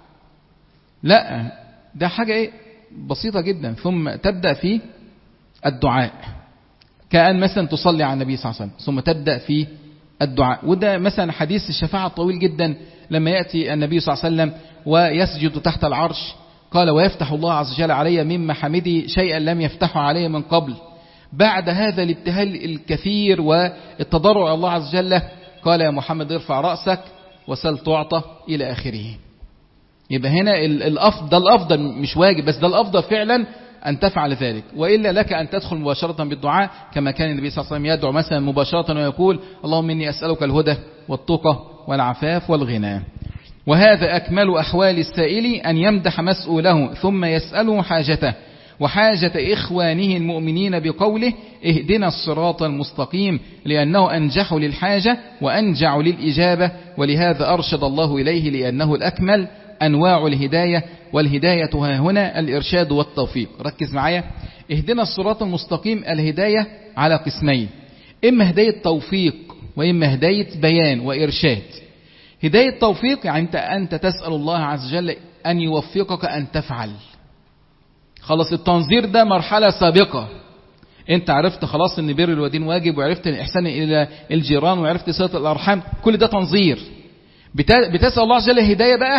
لا، ده حاجة ايه بسيطة جدا. ثم تبدأ في الدعاء كأن مثلا تصلي على النبي صلى الله عليه وسلم، ثم تبدأ في الدعاء. وده مثلا حديث الشفاعة الطويل جدا لما يأتي النبي صلى الله عليه وسلم ويسجد تحت العرش، قال ويفتح الله عز وجل علي من محمدي شيئا لم يفتحه علي من قبل. بعد هذا الابتهال الكثير والتضرع الله عز وجل قال يا محمد ارفع رأسك وسل تعطى إلى آخره. يبقى هنا الأفضل الأفضل مش واجب بس ده الأفضل فعلا أن تفعل ذلك، وإلا لك أن تدخل مباشرة بالدعاء كما كان النبي صلى الله عليه وسلم يدعو مثلا مباشرة ويقول اللهم إني أسألك الهدى والتقى والعفاف والغنى. وهذا أكمل أحوال السائل أن يمدح مسؤوله ثم يسأله حاجته وحاجة إخوانه المؤمنين بقوله اهدنا الصراط المستقيم، لأنه أنجح للحاجة وأنجع للإجابة، ولهذا أرشد الله إليه لأنه الأكمل أنواع الهداية، والهداية ها هنا الإرشاد والتوفيق. ركز معايا، اهدنا الصراط المستقيم الهداية على قسمين، إما هداية توفيق وإما هداية بيان وإرشاد. هداية توفيق يعني أنت, أنت تسأل الله عز وجل أن يوفقك أن تفعل. خلاص التنظير ده مرحلة سابقة، انت عرفت خلاص ان بر الوالدين واجب، وعرفت الإحسان إلى الجيران، وعرفت صلة الأرحام، كل ده تنظير. بتسأل الله عز وجل هداية بقى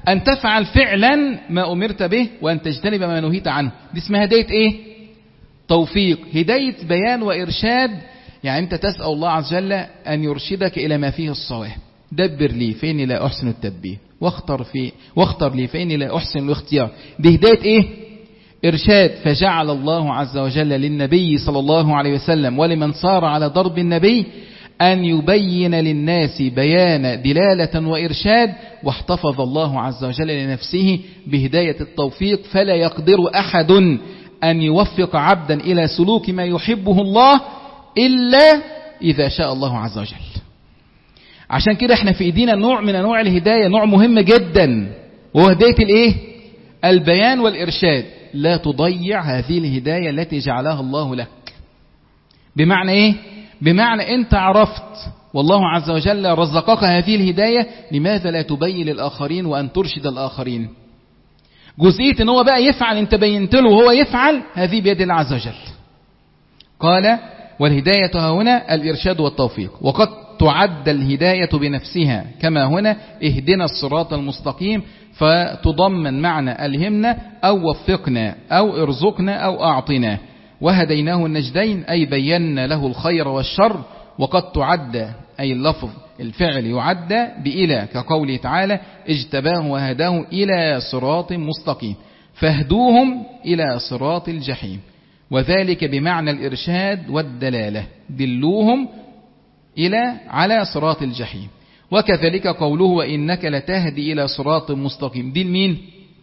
أن تفعل فعلا ما أمرت به وأن تجتنب ما نهيت عنه. دي اسمها هداية إيه؟ توفيق. هداية بيان وإرشاد، يعني أنت تسأل الله عز وجل أن يرشدك إلى ما فيه الصواب. دبر لي فإني لا أحسن التدبير، واختر في واختر لي فإني لا أحسن الاختيار. دي هداية إيه؟ إرشاد. فجعل الله عز وجل للنبي صلى الله عليه وسلم ولمن صار على ضرب النبي أن يبين للناس بيان دلالة وإرشاد، واحتفظ الله عز وجل لنفسه بهداية التوفيق، فلا يقدر أحد أن يوفق عبدا إلى سلوك ما يحبه الله إلا إذا شاء الله عز وجل. عشان كده احنا في ايدينا نوع من انواع الهداية، نوع مهم جدا، وهو هداية الايه؟ البيان والإرشاد. لا تضيع هذه الهداية التي جعلها الله لك. بمعنى ايه؟ بمعنى انت عرفت والله عز وجل رزقك هذه الهداية، لماذا لا تبين للآخرين وأن ترشد الآخرين؟ جزئية ان هو بقى يفعل، انت بينت له وهو يفعل، هذه بيد الله عز وجل. قال والهداية هنا الإرشاد والتوفيق، وقد تعد الهداية بنفسها كما هنا اهدنا الصراط المستقيم، فتضمن معنى ألهمنا أو وفقنا أو ارزقنا أو أعطنا. وهديناه النجدين أي بينا له الخير والشر. وقد تعد أي اللفظ الفعل يعد بإلى، كقوله تعالى اجتباه وهداه إلى صراط مستقيم، فاهدوهم إلى صراط الجحيم. وذلك بمعنى الإرشاد والدلالة، دلوهم إلى على صراط الجحيم. وكذلك قوله وإنك لتهدي إلى صراط مستقيم، دي مين؟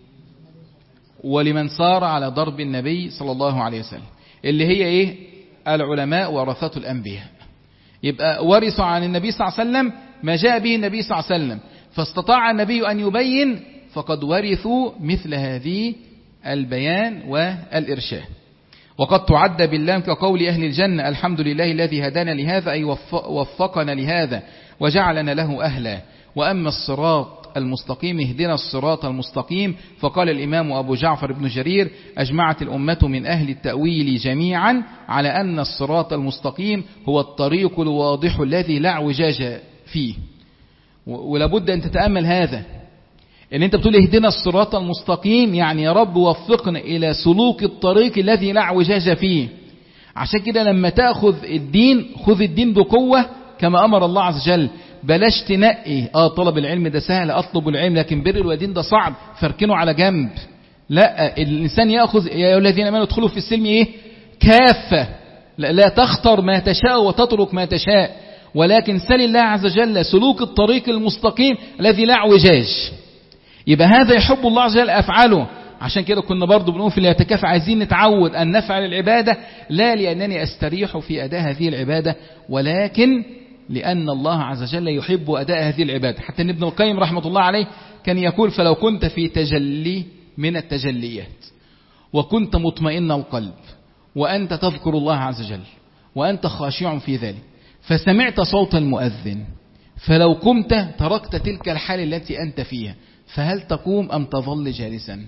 ولمن صار على ضرب النبي صلى الله عليه وسلم، اللي هي إيه؟ العلماء ورثة الأنبياء. يبقى ورثوا عن النبي صلى الله عليه وسلم ما جاء به النبي صلى الله عليه وسلم، فاستطاع النبي أن يبين، فقد ورثوا مثل هذه البيان والإرشاد. وقد تعد باللام كقول أهل الجنة الحمد لله الذي هدانا لهذا، أي وفقنا لهذا وجعلنا له أهلا. وأما الصراط المستقيم اهدنا الصراط المستقيم، فقال الإمام أبو جعفر بن جرير أجمعت الأمة من أهل التأويل جميعا على أن الصراط المستقيم هو الطريق الواضح الذي لا اعوجاج فيه. ولابد أن تتأمل هذا، ان انت بتقول اهدنا الصراط المستقيم، يعني يا رب وفقنا الى سلوك الطريق الذي لا اعوجاج فيه. عشان كده لما تأخذ الدين خذ الدين بقوة كما امر الله عز وجل، بلاش تنقي اه طلب العلم ده سهل اطلب العلم، لكن بر الوالدين ده صعب فاركنه على جنب. لا، الانسان يأخذ يا ايها الذين امنوا ادخلوا في السلم ايه؟ كافة. لا, لا تختار ما تشاء وتترك ما تشاء، ولكن سل الله عز وجل سلوك الطريق المستقيم الذي لا اعوجاج. يبقى هذا يحب الله عز وجل أفعله. عشان كده كنا برضو بنقول في الاعتكاف عايزين نتعود أن نفعل العبادة لا لأنني أستريح في أداء هذه العبادة، ولكن لأن الله عز وجل يحب أداء هذه العبادة. حتى ابن القيم رحمة الله عليه كان يقول فلو كنت في تجلي من التجليات وكنت مطمئن القلب وأنت تذكر الله عز وجل وأنت خاشع في ذلك، فسمعت صوت المؤذن، فلو قمت تركت تلك الحال التي أنت فيها، فهل تقوم أم تظل جالسا؟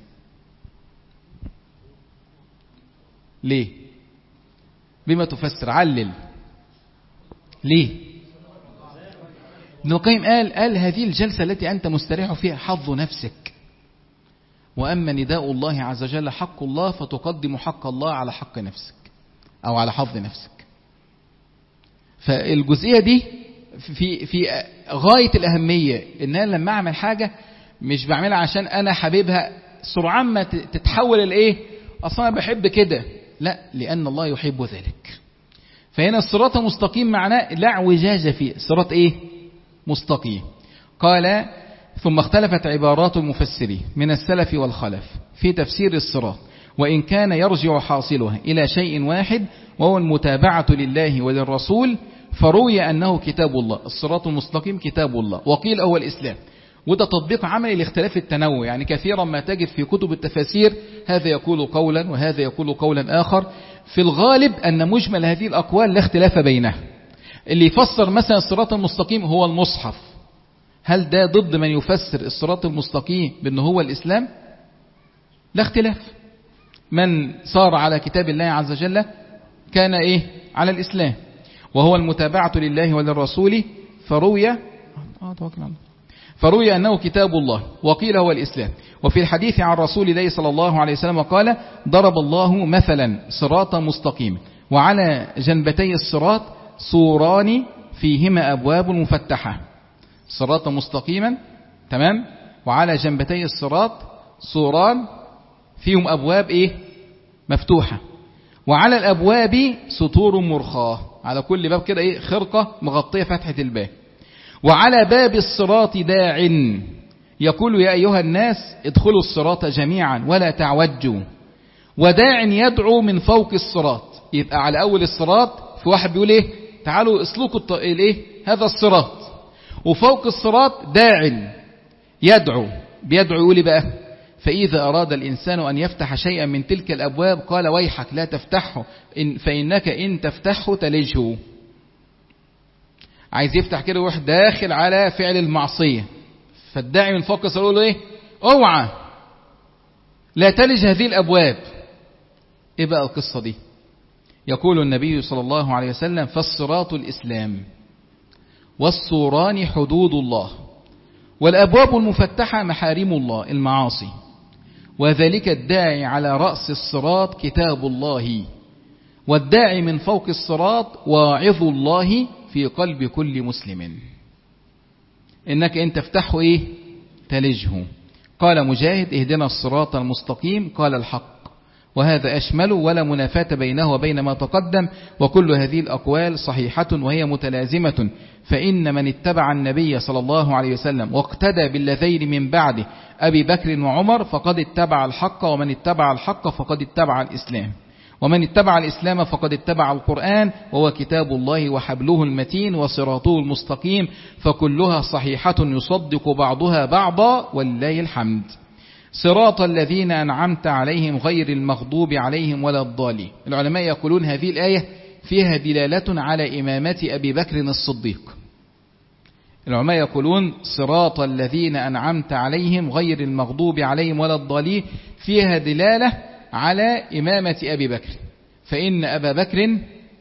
ليه؟ بما تفسر؟ علل ليه؟ ابن القيم قال قال هذه الجلسة التي أنت مستريح فيها حظ نفسك، وأما نداء الله عز وجل حق الله، فتقدم حق الله على حق نفسك أو على حظ نفسك. فالجزئية دي في في غاية الأهمية، إن أنا لما أعمل حاجة مش بعملها عشان أنا حبيبها سرعان ما تتحول الإيه؟ أصلا أنا بحب كده، لا، لأن الله يحب ذلك. فهنا الصراط مستقيم معناه لا اعوجاج فيه، صراط إيه؟ مستقيم. قال ثم اختلفت عبارات المفسرين من السلف والخلف في تفسير الصراط، وإن كان يرجع حاصلها إلى شيء واحد وهو المتابعة لله وللرسول، فروي أنه كتاب الله. الصراط المستقيم كتاب الله، وقيل هو الإسلام. وده تطبيق عملي لاختلاف التنوع، يعني كثيرا ما تجد في كتب التفاسير هذا يقول قولا وهذا يقول قولا آخر. في الغالب أن مجمل هذه الأقوال لا اختلاف بينها. اللي يفسر مثلا الصراط المستقيم هو المصحف، هل ده ضد من يفسر الصراط المستقيم بأنه هو الإسلام؟ لا اختلاف. من صار على كتاب الله عز وجل كان إيه؟ على الإسلام، وهو المتابعة لله وللرسول. فروي فروي أنه كتاب الله، وقيل هو الإسلام. وفي الحديث عن رسول الله صلى الله عليه وسلم قال: ضرب الله مثلا صراطا مستقيما وعلى جنبتي الصراط سوران فيهما أبواب مفتحة. صراطا مستقيما، تمام، وعلى جنبتي الصراط سوران فيهم أبواب إيه؟ مفتوحة، وعلى الأبواب سطور مرخاة، على كل باب كده إيه؟ خرقة مغطية فتحة الباب. وعلى باب الصراط داع يقول: يا أيها الناس ادخلوا الصراط جميعا ولا تعوجوا. وداع يدعو من فوق الصراط، يبقى على أول الصراط في واحد بيقول إيه؟ تعالوا اسلكوا الط... إيه؟ هذا الصراط. وفوق الصراط داع يدعو، بيدعو يقول إيه بقى؟ فإذا أراد الإنسان أن يفتح شيئا من تلك الأبواب قال: ويحك لا تفتحه إن فإنك إن تفتحه تلجه. عايز يفتح كده ويروح داخل على فعل المعصية، فالداعي من فوق الصراط يقول له إيه؟ اوعى لا تلج هذه الأبواب. إيه بقى القصة دي؟ يقول النبي صلى الله عليه وسلم: فالصراط الإسلام، والسوران حدود الله، والأبواب المفتحة محارم الله المعاصي، وذلك الداعي على رأس الصراط كتاب الله، والداعي من فوق الصراط واعظ الله في قلب كل مسلم. إنك إن تفتحه إيه؟ تلجه. قال مجاهد: اهدنا الصراط المستقيم، قال الحق. وهذا أشمل ولا منافاة بينه وبين ما تقدم، وكل هذه الأقوال صحيحة وهي متلازمة. فإن من اتبع النبي صلى الله عليه وسلم واقتدى بالذين من بعده أبي بكر وعمر فقد اتبع الحق، ومن اتبع الحق فقد اتبع الإسلام، ومن اتبع الإسلام فقد اتبع القرآن، وهو كتاب الله وحبله المتين وصراطه المستقيم، فكلها صحيحة يصدق بعضها بعضا ولله الحمد. صراط الذين أنعمت عليهم غير المغضوب عليهم ولا الضالين. العلماء يقولون هذه الآية فيها دلالة على إمامة أبي بكر الصديق. العلماء يقولون صراط الذين أنعمت عليهم غير المغضوب عليهم ولا الضالين فيها دلالة على إمامة أبي بكر، فإن أبا بكر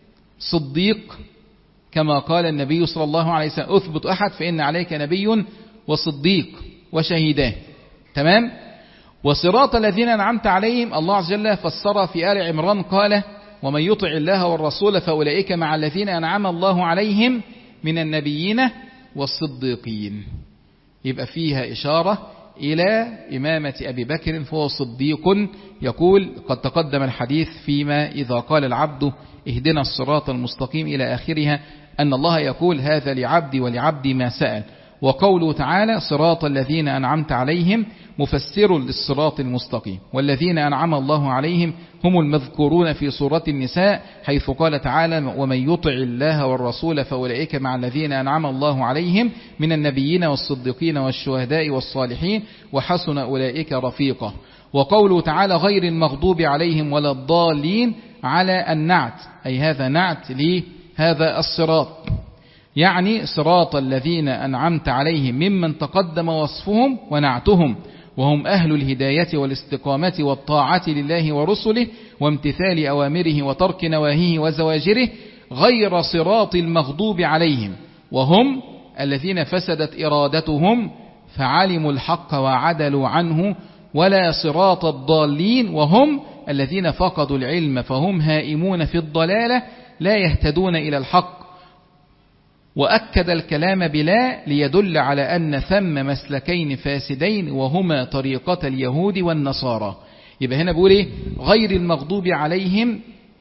صديق كما قال النبي صلى الله عليه وسلم: أثبت أحد فإن عليك نبي وصديق وشهيدان. تمام. وصراط الذين أنعمت عليهم الله عز وجل فسر في آل عمران قال: ومن يطع الله والرسول فأولئك مع الذين أنعم الله عليهم من النبيين والصديقين. يبقى فيها إشارة إلى إمامة أبي بكر، فهو صديق. يقول: قد تقدم الحديث فيما إذا قال العبد اهدنا الصراط المستقيم إلى آخرها، أن الله يقول: هذا لعبدي ولعبدي ما سأل. وقوله تعالى: صراط الذين أنعمت عليهم مفسر للصراط المستقيم، والذين أنعم الله عليهم هم المذكورون في سورة النساء، حيث قال تعالى: ومن يطع الله والرسول فأولئك مع الذين أنعم الله عليهم من النبيين والصديقين والشهداء والصالحين وحسن أولئك رفيقا. وقوله تعالى: غير المغضوب عليهم ولا الضالين على النعت، أي هذا نعت لهذا الصراط، يعني صراط الذين أنعمت عليهم ممن تقدم وصفهم ونعتهم، وهم أهل الهداية والاستقامة والطاعة لله ورسله وامتثال أوامره وترك نواهيه وزواجره، غير صراط المغضوب عليهم، وهم الذين فسدت إرادتهم فعلموا الحق وعدلوا عنه، ولا صراط الضالين، وهم الذين فقدوا العلم فهم هائمون في الضلالة لا يهتدون إلى الحق. وأكد الكلام بلا ليدل على أن ثم مسلكين فاسدين وهما طريقة اليهود والنصارى. يبقى هنا بيقول إيه؟ غير المغضوب عليهم،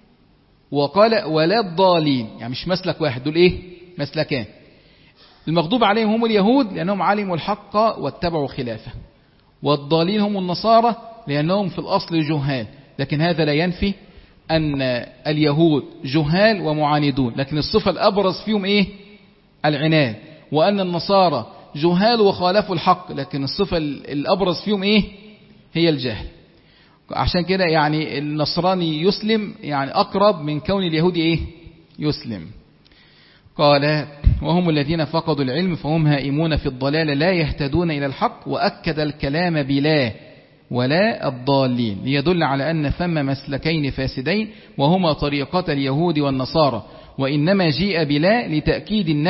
وقال ولا الضالين، يعني مش مسلك واحد، دول إيه؟ مسلكان. المغضوب عليهم هم اليهود لأنهم علموا الحق واتبعوا خلافه، والضالين هم النصارى لأنهم في الأصل جهال. لكن هذا لا ينفي أن اليهود جهال ومعاندون، لكن الصفة الأبرز فيهم إيه؟ العناد. وأن النصارى جهال وخالفوا الحق، لكن الصفة الأبرز فيهم إيه؟ هي الجهل. عشان كده يعني النصراني يسلم يعني أقرب من كون اليهودي إيه؟ يسلم. قال: وهم الذين فقدوا العلم فهم هائمون في الضلال لا يهتدون إلى الحق. وأكد الكلام بلا ولا الضالين ليدل على أن ثم مسلكين فاسدين وهما طريقة اليهود والنصارى، وإنما جيء بلا لتأكيد النفي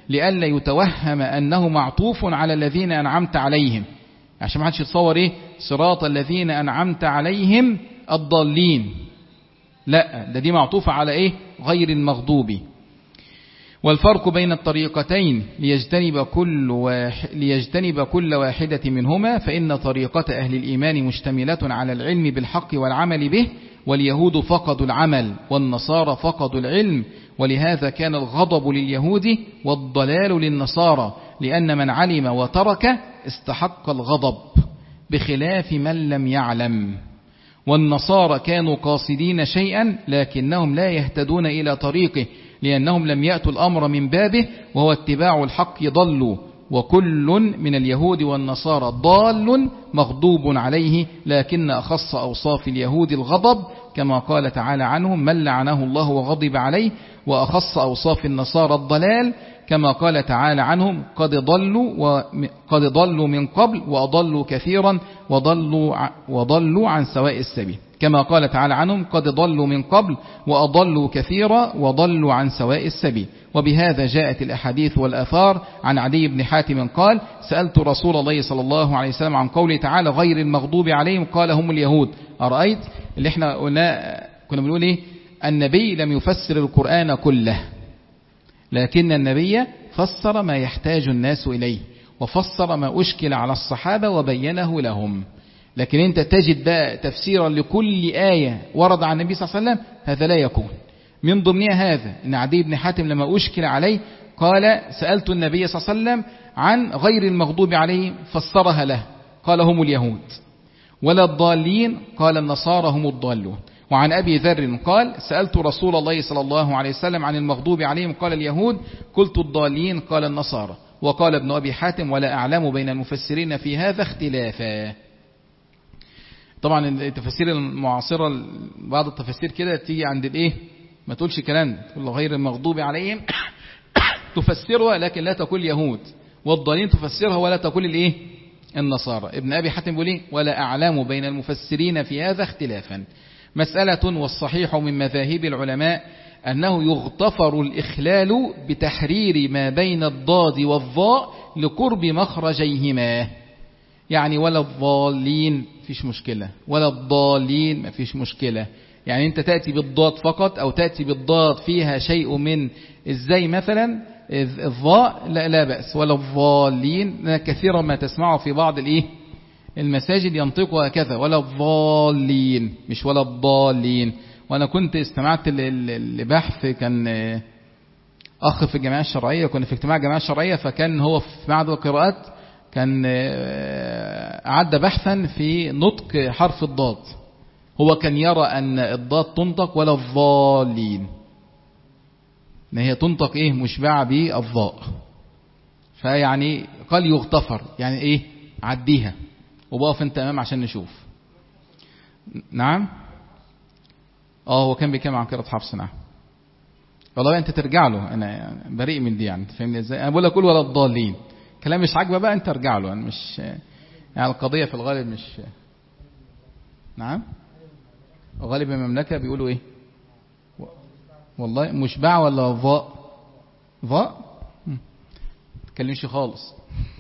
لئلا يتوهم أنه معطوف على الذين أنعمت عليهم، عشان ما حدش يتصور إيه صراط الذين أنعمت عليهم الضالين، لا ده دي معطوفة على إيه غير المغضوب. والفرق بين الطريقتين ليجتنب كل, واحد ليجتنب كل واحدة منهما، فإن طريقة أهل الإيمان مشتملة على العلم بالحق والعمل به، واليهود فقدوا العمل والنصارى فقدوا العلم، ولهذا كان الغضب لليهود والضلال للنصارى، لأن من علم وترك استحق الغضب بخلاف من لم يعلم. والنصارى كانوا قاصدين شيئا لكنهم لا يهتدون إلى طريقه، لأنهم لم يأتوا الأمر من بابه وهو اتباع الحق ضلوا، وكل من اليهود والنصارى ضال مغضوب عليه، لكن أخص أوصاف اليهود الغضب كما قال تعالى عنهم من لعنه الله وغضب عليه، وأخص أوصاف النصارى الضلال كما قال تعالى عنهم قد ضلوا وقد ضلوا من قبل وأضلوا كثيرا وضلوا وضلوا عن سواء السبيل، كما قال تعالى عنهم قد ضلوا من قبل وأضلوا كثيرا وضلوا عن سواء السبيل. وبهذا جاءت الأحاديث والآثار عن عدي بن حاتم قال سألت رسول الله صلى الله عليه وسلم عن قوله تعالى غير المغضوب عليهم قال هم اليهود. أرأيت اللي احنا قلنا كنا بنقول ايه النبي لم يفسر القرآن كله، لكن النبي فسر ما يحتاج الناس إليه وفسر ما أشكل على الصحابة وبينه لهم. لكن انت تجد بقى تفسيرا لكل آية ورد عن النبي صلى الله عليه وسلم، هذا لا يكون. من ضمنها هذا ان عدي بن حاتم لما أشكل عليه قال سألت النبي صلى الله عليه وسلم عن غير المغضوب عليهم فسرها له قال هم اليهود، ولا الضالين قال النصارى هم الضالون. وعن أبي ذر قال سألت رسول الله صلى الله عليه وسلم عن المغضوب عليهم قال اليهود، قلت الضالين قال النصارى. وقال ابن أبي حاتم ولا أعلم بين المفسرين في هذا اختلافا. طبعا التفسير المعاصرة بعض التفسير كده تيجي عند الايه ما تقولش كلام، تقول غير المغضوب عليهم تفسرها لكن لا تقول يهود، والضالين تفسرها ولا تقول الايه النصارى. ابن أبي حاتم بيقول ايه ولا أعلم بين المفسرين في هذا اختلافا. مسألة والصحيح من مذاهب العلماء أنه يغتفر الإخلال بتحرير ما بين الضاد والضاء لقرب مخرجيهما، يعني ولا الضالين فيش مشكلة ولا الضالين ما فيش مشكلة. يعني أنت تأتي بالضاد فقط أو تأتي بالضاد فيها شيء من ازاي مثلا الضاء لا, لا بأس، ولا الضالين كثيرا ما تسمعه في بعض الايه المساجد ينطقوا هكذا ولا الضالين مش ولا الضالين. وأنا كنت استمعت لبحث كان أخ في الجماعة الشرعية، كنا في اجتماع الجماعة الشرعية، فكان هو في معهد القراءات كان أعد بحثا في نطق حرف الضاد، هو كان يرى أن الضاد تنطق ولا الضالين، ان هي تنطق ايه مشبعة بالضاء، فيعني قال يغتفر يعني ايه عديها وبقف انت امام عشان نشوف. نعم اه هو كان بيتكلم عن قراءة حفص. نعم والله انت ترجع له، انا بريء من دي يعني، تفهمني ازاي؟ انا بقول لك قول ولا الضالين، كلام مش عاجبه بقى انت ارجع له، انا مش يعني القضية في الغالب مش. نعم غالب المملكة بيقولوا ايه والله مشبع ولا ضاء ضاء ما تكلمش خالص.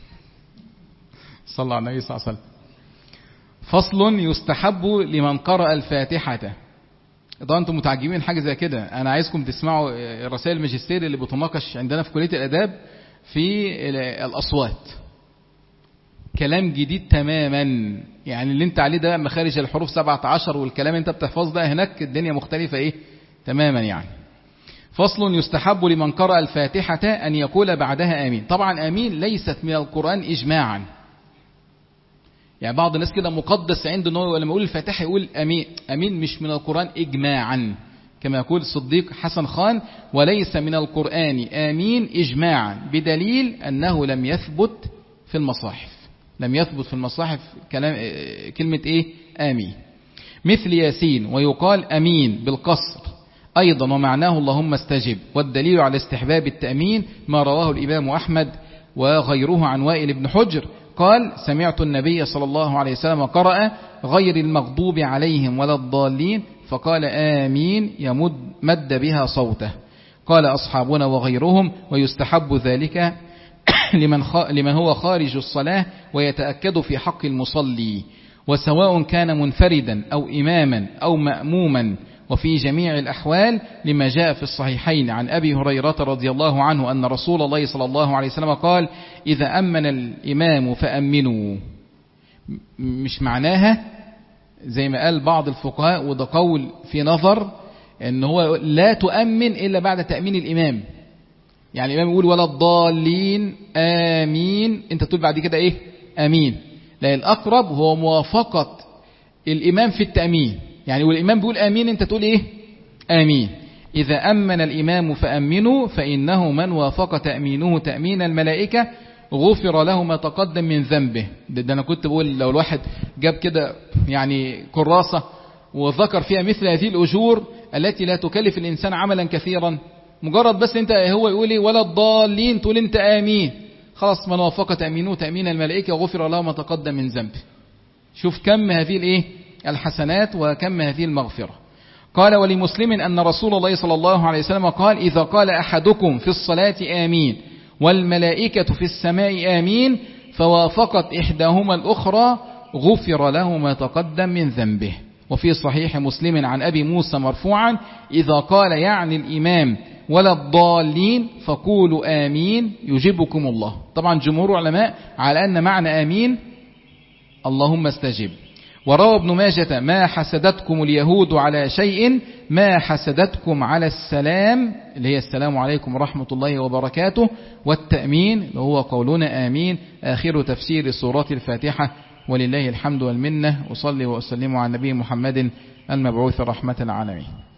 صلى على النبي صلى الله عليه وسلم. فصل يستحب لمن قرأ الفاتحة. طبعا انتم متعجبين حاجة زي كده، انا عايزكم تسمعوا رسائل الماجستير اللي بتناقش عندنا في كلية الاداب في الاصوات، كلام جديد تماما، يعني اللي انت عليه ده مخارج الحروف سبعة عشر والكلام انت بتحفظ ده، هناك الدنيا مختلفة ايه تماما يعني. فصل يستحب لمن قرأ الفاتحة أن يقول بعدها آمين. طبعا آمين ليست من القرآن إجماعا، يعني بعض الناس كده مقدس عنده انه لما يقول الفاتحة يقول آمين، آمين مش من القرآن إجماعا، كما يقول الصديق حسن خان وليس من القرآن آمين إجماعا، بدليل أنه لم يثبت في المصاحف، لم يثبت في المصاحف كلام كلمة إيه آمين. مثل ياسين ويقال أمين بالقصر أيضا ومعناه اللهم استجب، والدليل على استحباب التأمين ما رواه الإمام أحمد وغيره عن وائل بن حجر قال سمعت النبي صلى الله عليه وسلم قرأ غير المغضوب عليهم ولا الضالين فقال آمين يمد مد بها صوته. قال أصحابنا وغيرهم: ويستحب ذلك لمن, لمن هو خارج الصلاة ويتأكد في حق المصلي، وسواء كان منفردا أو إماما أو مأموما، وفي جميع الأحوال لما جاء في الصحيحين عن أبي هريرة رضي الله عنه أن رسول الله صلى الله عليه وسلم قال: إذا أمن الإمام فأمنوا. مش معناها زي ما قال بعض الفقهاء، وده قول في نظر، ان هو لا تؤمن إلا بعد تأمين الإمام. يعني الإمام يقول ولا الضالين آمين، انت تقول بعد كده ايه؟ آمين. لا، الأقرب هو موافقة الإمام في التأمين. يعني والإمام بيقول آمين انت تقول ايه؟ آمين. إذا أمن الإمام فأمنوا، فإنه من وافق تأمينه تأمين الملائكة غفر له ما تقدم من ذنبه. ده, ده أنا كنت بقول لو الواحد جاب كده يعني كراسة وذكر فيها مثل هذه الأجور التي لا تكلف الإنسان عملا كثيرا، مجرد بس انت هو يقول ولا الضالين تقول انت آمين، خلاص من وافق تأمينه تأمين الملائكة غفر له ما تقدم من ذنبه. شوف كم هذه الايه الحسنات وكم هذه المغفرة. قال: ولمسلم أن رسول الله صلى الله عليه وسلم قال: إذا قال أحدكم في الصلاة آمين والملائكة في السماء آمين فوافقت إحداهما الأخرى غفر له ما تقدم من ذنبه. وفي صحيح مسلم عن أبي موسى مرفوعا: إذا قال يعني الإمام ولا الضالين فقولوا آمين يجيبكم الله. طبعا جمهور علماء على أن معنى آمين اللهم استجب. وروى ابن ماجة: ما حسدتكم اليهود على شيء ما حسدتكم على السلام، اللي هي السلام عليكم ورحمة الله وبركاته، والتأمين اللي هو قولنا آمين. آخر تفسير سورة الفاتحة، ولله الحمد والمنة. أصلي وأسلم على النبي محمد المبعوث رحمة العالمين.